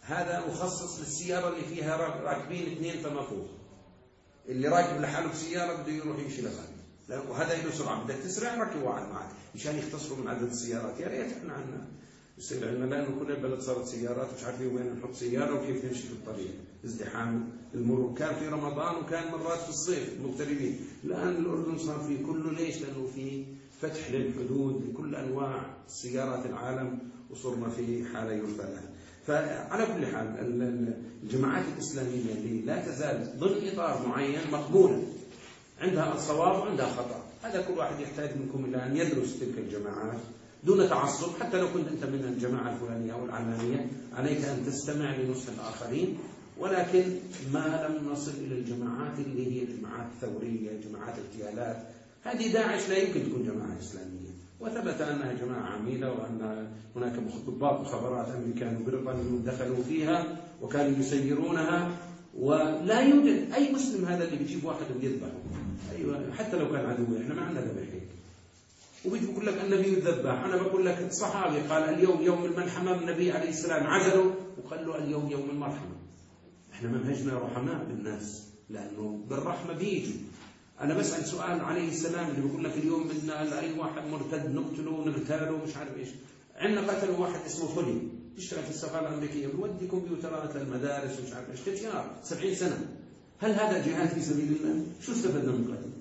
هذا مخصص للسيارة اللي فيها راكبين 2 فما فوق. اللي راكب لحاله بسيارة بده يروح يمشي لغاية، وهذا له سرعة، بدك تسرع ركب واحد معك مشان يختصروا من عدد السيارات. يا ريت احنا عندنا يصير عندنا، لأنه كل البلد صارت سيارات مش عارفين وين نحط سيارة وكيف نمشي في الطريق، ازدحام المرور. كان في رمضان وكان مرات في الصيف مغتربين. الآن الأردن صار في كله. ليش؟ لأنه في فتح للحدود لكل أنواع سيارات العالم وصرنا في حالة يرثى لها. فعلى كل حال الجماعات الإسلامية اللي لا تزال ضمن إطار معين مقبولة، عندها الصواب وعندها خطأ. هذا كل واحد يحتاج منكم إلى أن يدرس تلك الجماعات دون تعصب. حتى لو كنت أنت من الجماعة الفلانية أو العلانية عليك أن تستمع لنصح الآخرين، ولكن ما لم نصل إلى الجماعات اللي هي جماعات ثورية، جماعات اغتيالات. هذه داعش لا يمكن تكون جماعة إسلامية، وثبت أنها جماعة عميلة، وأن هناك ضباط مخابرات أمريكان وبريطانيون دخلوا فيها وكانوا يسيرونها. ولا يوجد أي مسلم هذا اللي بيجيب واحد ويذبحه. أيوة، حتى لو كان عدوي، إحنا ما عندنا ذبح هيك. وبيجي بقول لك النبي يذبح. أنا بقول لك الصحابي قال اليوم يوم الملحمة، النبي عليه السلام عزله وقال له اليوم يوم المرحمة. إحنا منهجنا رحماء بالناس، لأنه بالرحمة بيجوا. أنا بسأل سؤال عليه السلام اللي بيقول لك اليوم بدنا أي واحد مرتد نقتله ونغتاله مش عارف إيش. عندنا قتلوا واحد اسمه فولي يشتغل في السفارة الأمريكية، بيودي كمبيوترات للمدارس ومش عارف إيش، تجار 70 سنة. هل هذا جهاد في سبيل الله؟ شو استفدنا من قتله؟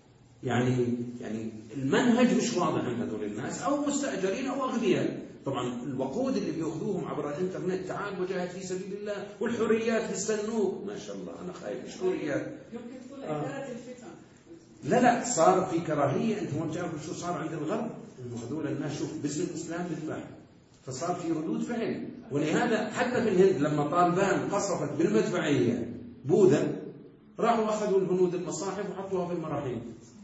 يعني المنهج مش واضح عند هذول الناس، أو مستأجرين أو أغبياء. طبعا الوقود اللي بيأخذوهم عبر الإنترنت، تعال وجاهد في سبيل الله، والحريات بيستنوك. ما شاء الله، أنا خايف مش حريات. يمكن تكون إثارة الفتن. لا صار في كراهية. أنت ما بتعرفوا شو صار عند الغرب؟ إنه هذول الناس شوف باسم الإسلام بيذبح، فصار في ردود فعل. ولهذا حتى في الهند لما طالبان قصفت بالمدفعية بوذا، راحوا أخذوا الهنود المصاحف وحطوها في المراحيض.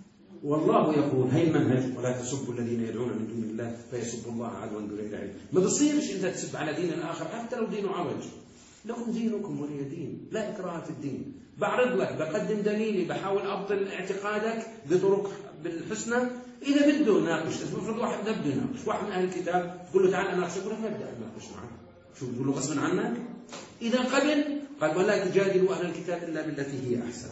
والله يقول هي المنهج: ولا تسبوا الذين يدعون من دون الله فيسبوا الله عدوا بغير علم. ما بصيرش انت تسب على دين الاخر حتى لو دينه عوج. لكم دينكم ولي دين، لا اكراه في الدين. بعرض لك، بقدم دليلي، بحاول ابطل اعتقادك بطرق بالحسنى. اذا بده ناقش، افرض واحد بده يناقش، واحد من اهل الكتاب تقول له تعال اناقشك، يقول لك ما بدي اناقش معك. شو بتقول له غصبا عنك؟ اذا قبل قال ولا تجادلوا اهل الكتاب الا بالتي هي احسن.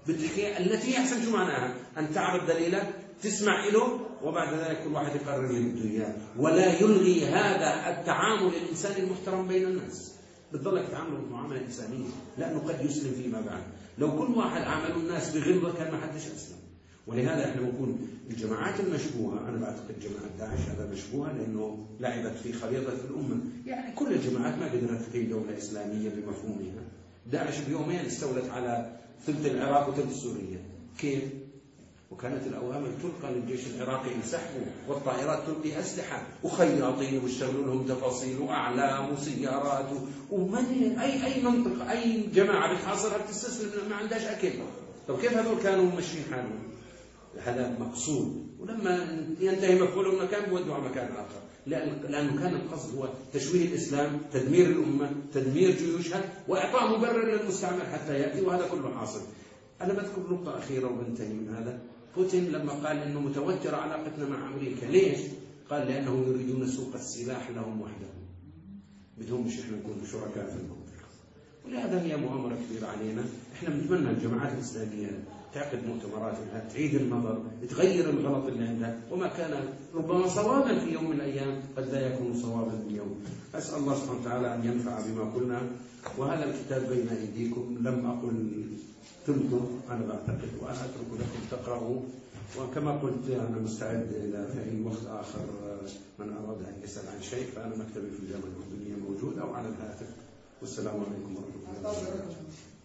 التي هي احسن شو معناها؟ ان تعرض دليلك، تسمع له، وبعد ذلك كل واحد يقرر اللي بده اياه. ولا يلغي هذا التعامل الانساني المحترم بين الناس. بتضلك تعامل معامله انسانيه، لانه قد يسلم فيما بعد. لو كل واحد عاملوا الناس بغلظه كان ما حدش اسلم. ولهذا احنا بنقول الجماعات المشبوهه، انا بعتقد جماعه داعش هذا مشبوهه لانه لعبت في خريطه الامه. يعني كل الجماعات ما قدرت تقيم دوله اسلاميه بمفهومها. داعش بيومين استولت على ثلث العراق وثلث سوريا. كيف؟ وكانت الأوامر تلقى للجيش العراقي ينسحبوا، والطائرات تلقي أسلحة وخياطين ويشتغلوا لهم تفاصيل وأعلام وسيارات ومن أي منطقة أي جماعة بتحاصرها بتستسلم، ما عندهاش أكل. طب كيف هذول كانوا ماشيين حالهم؟ هذا مقصود. ولما ينتهي مفعولهم مكان بودوا على مكان آخر، لأنه كان القصد هو تشويه الإسلام، تدمير الأمة، تدمير جيوشها، وإعطاء مبرر للمستعمر حتى يأتي. وهذا كله حاصل. أنا بذكر نقطة أخيرة وبنتهي من هذا. بوتين لما قال إنه متوترة علاقتنا مع أمريكا، ليش؟ قال لأنه يريدون سوق السلاح لهم وحدهم، بدهم مش إحنا نكون شركاء في المنطقة. ولهذا هي مؤامرة كبيرة علينا. إحنا بنتمنى الجماعات الإسلامية تعقد مؤتمرات لها، تعيد النظر، تغير الغلط اللي عندها، وما كان ربما صوابا في يوم من الأيام قد لا يكون صوابا اليوم. أسأل الله سبحانه وتعالى أن ينفع بما قلنا. وهذا الكتاب بين أيديكم، لم أقل ثلثه، أنا بعتقد، وأنا أترك لكم تقرأوا. وكما قلت أنا مستعد إلى في أي وقت آخر من أراد أن يسأل عن شيء، فأنا مكتبي في الجامعة الأردنية موجود أو على الهاتف. والسلام عليكم ورحمة الله وبركاته.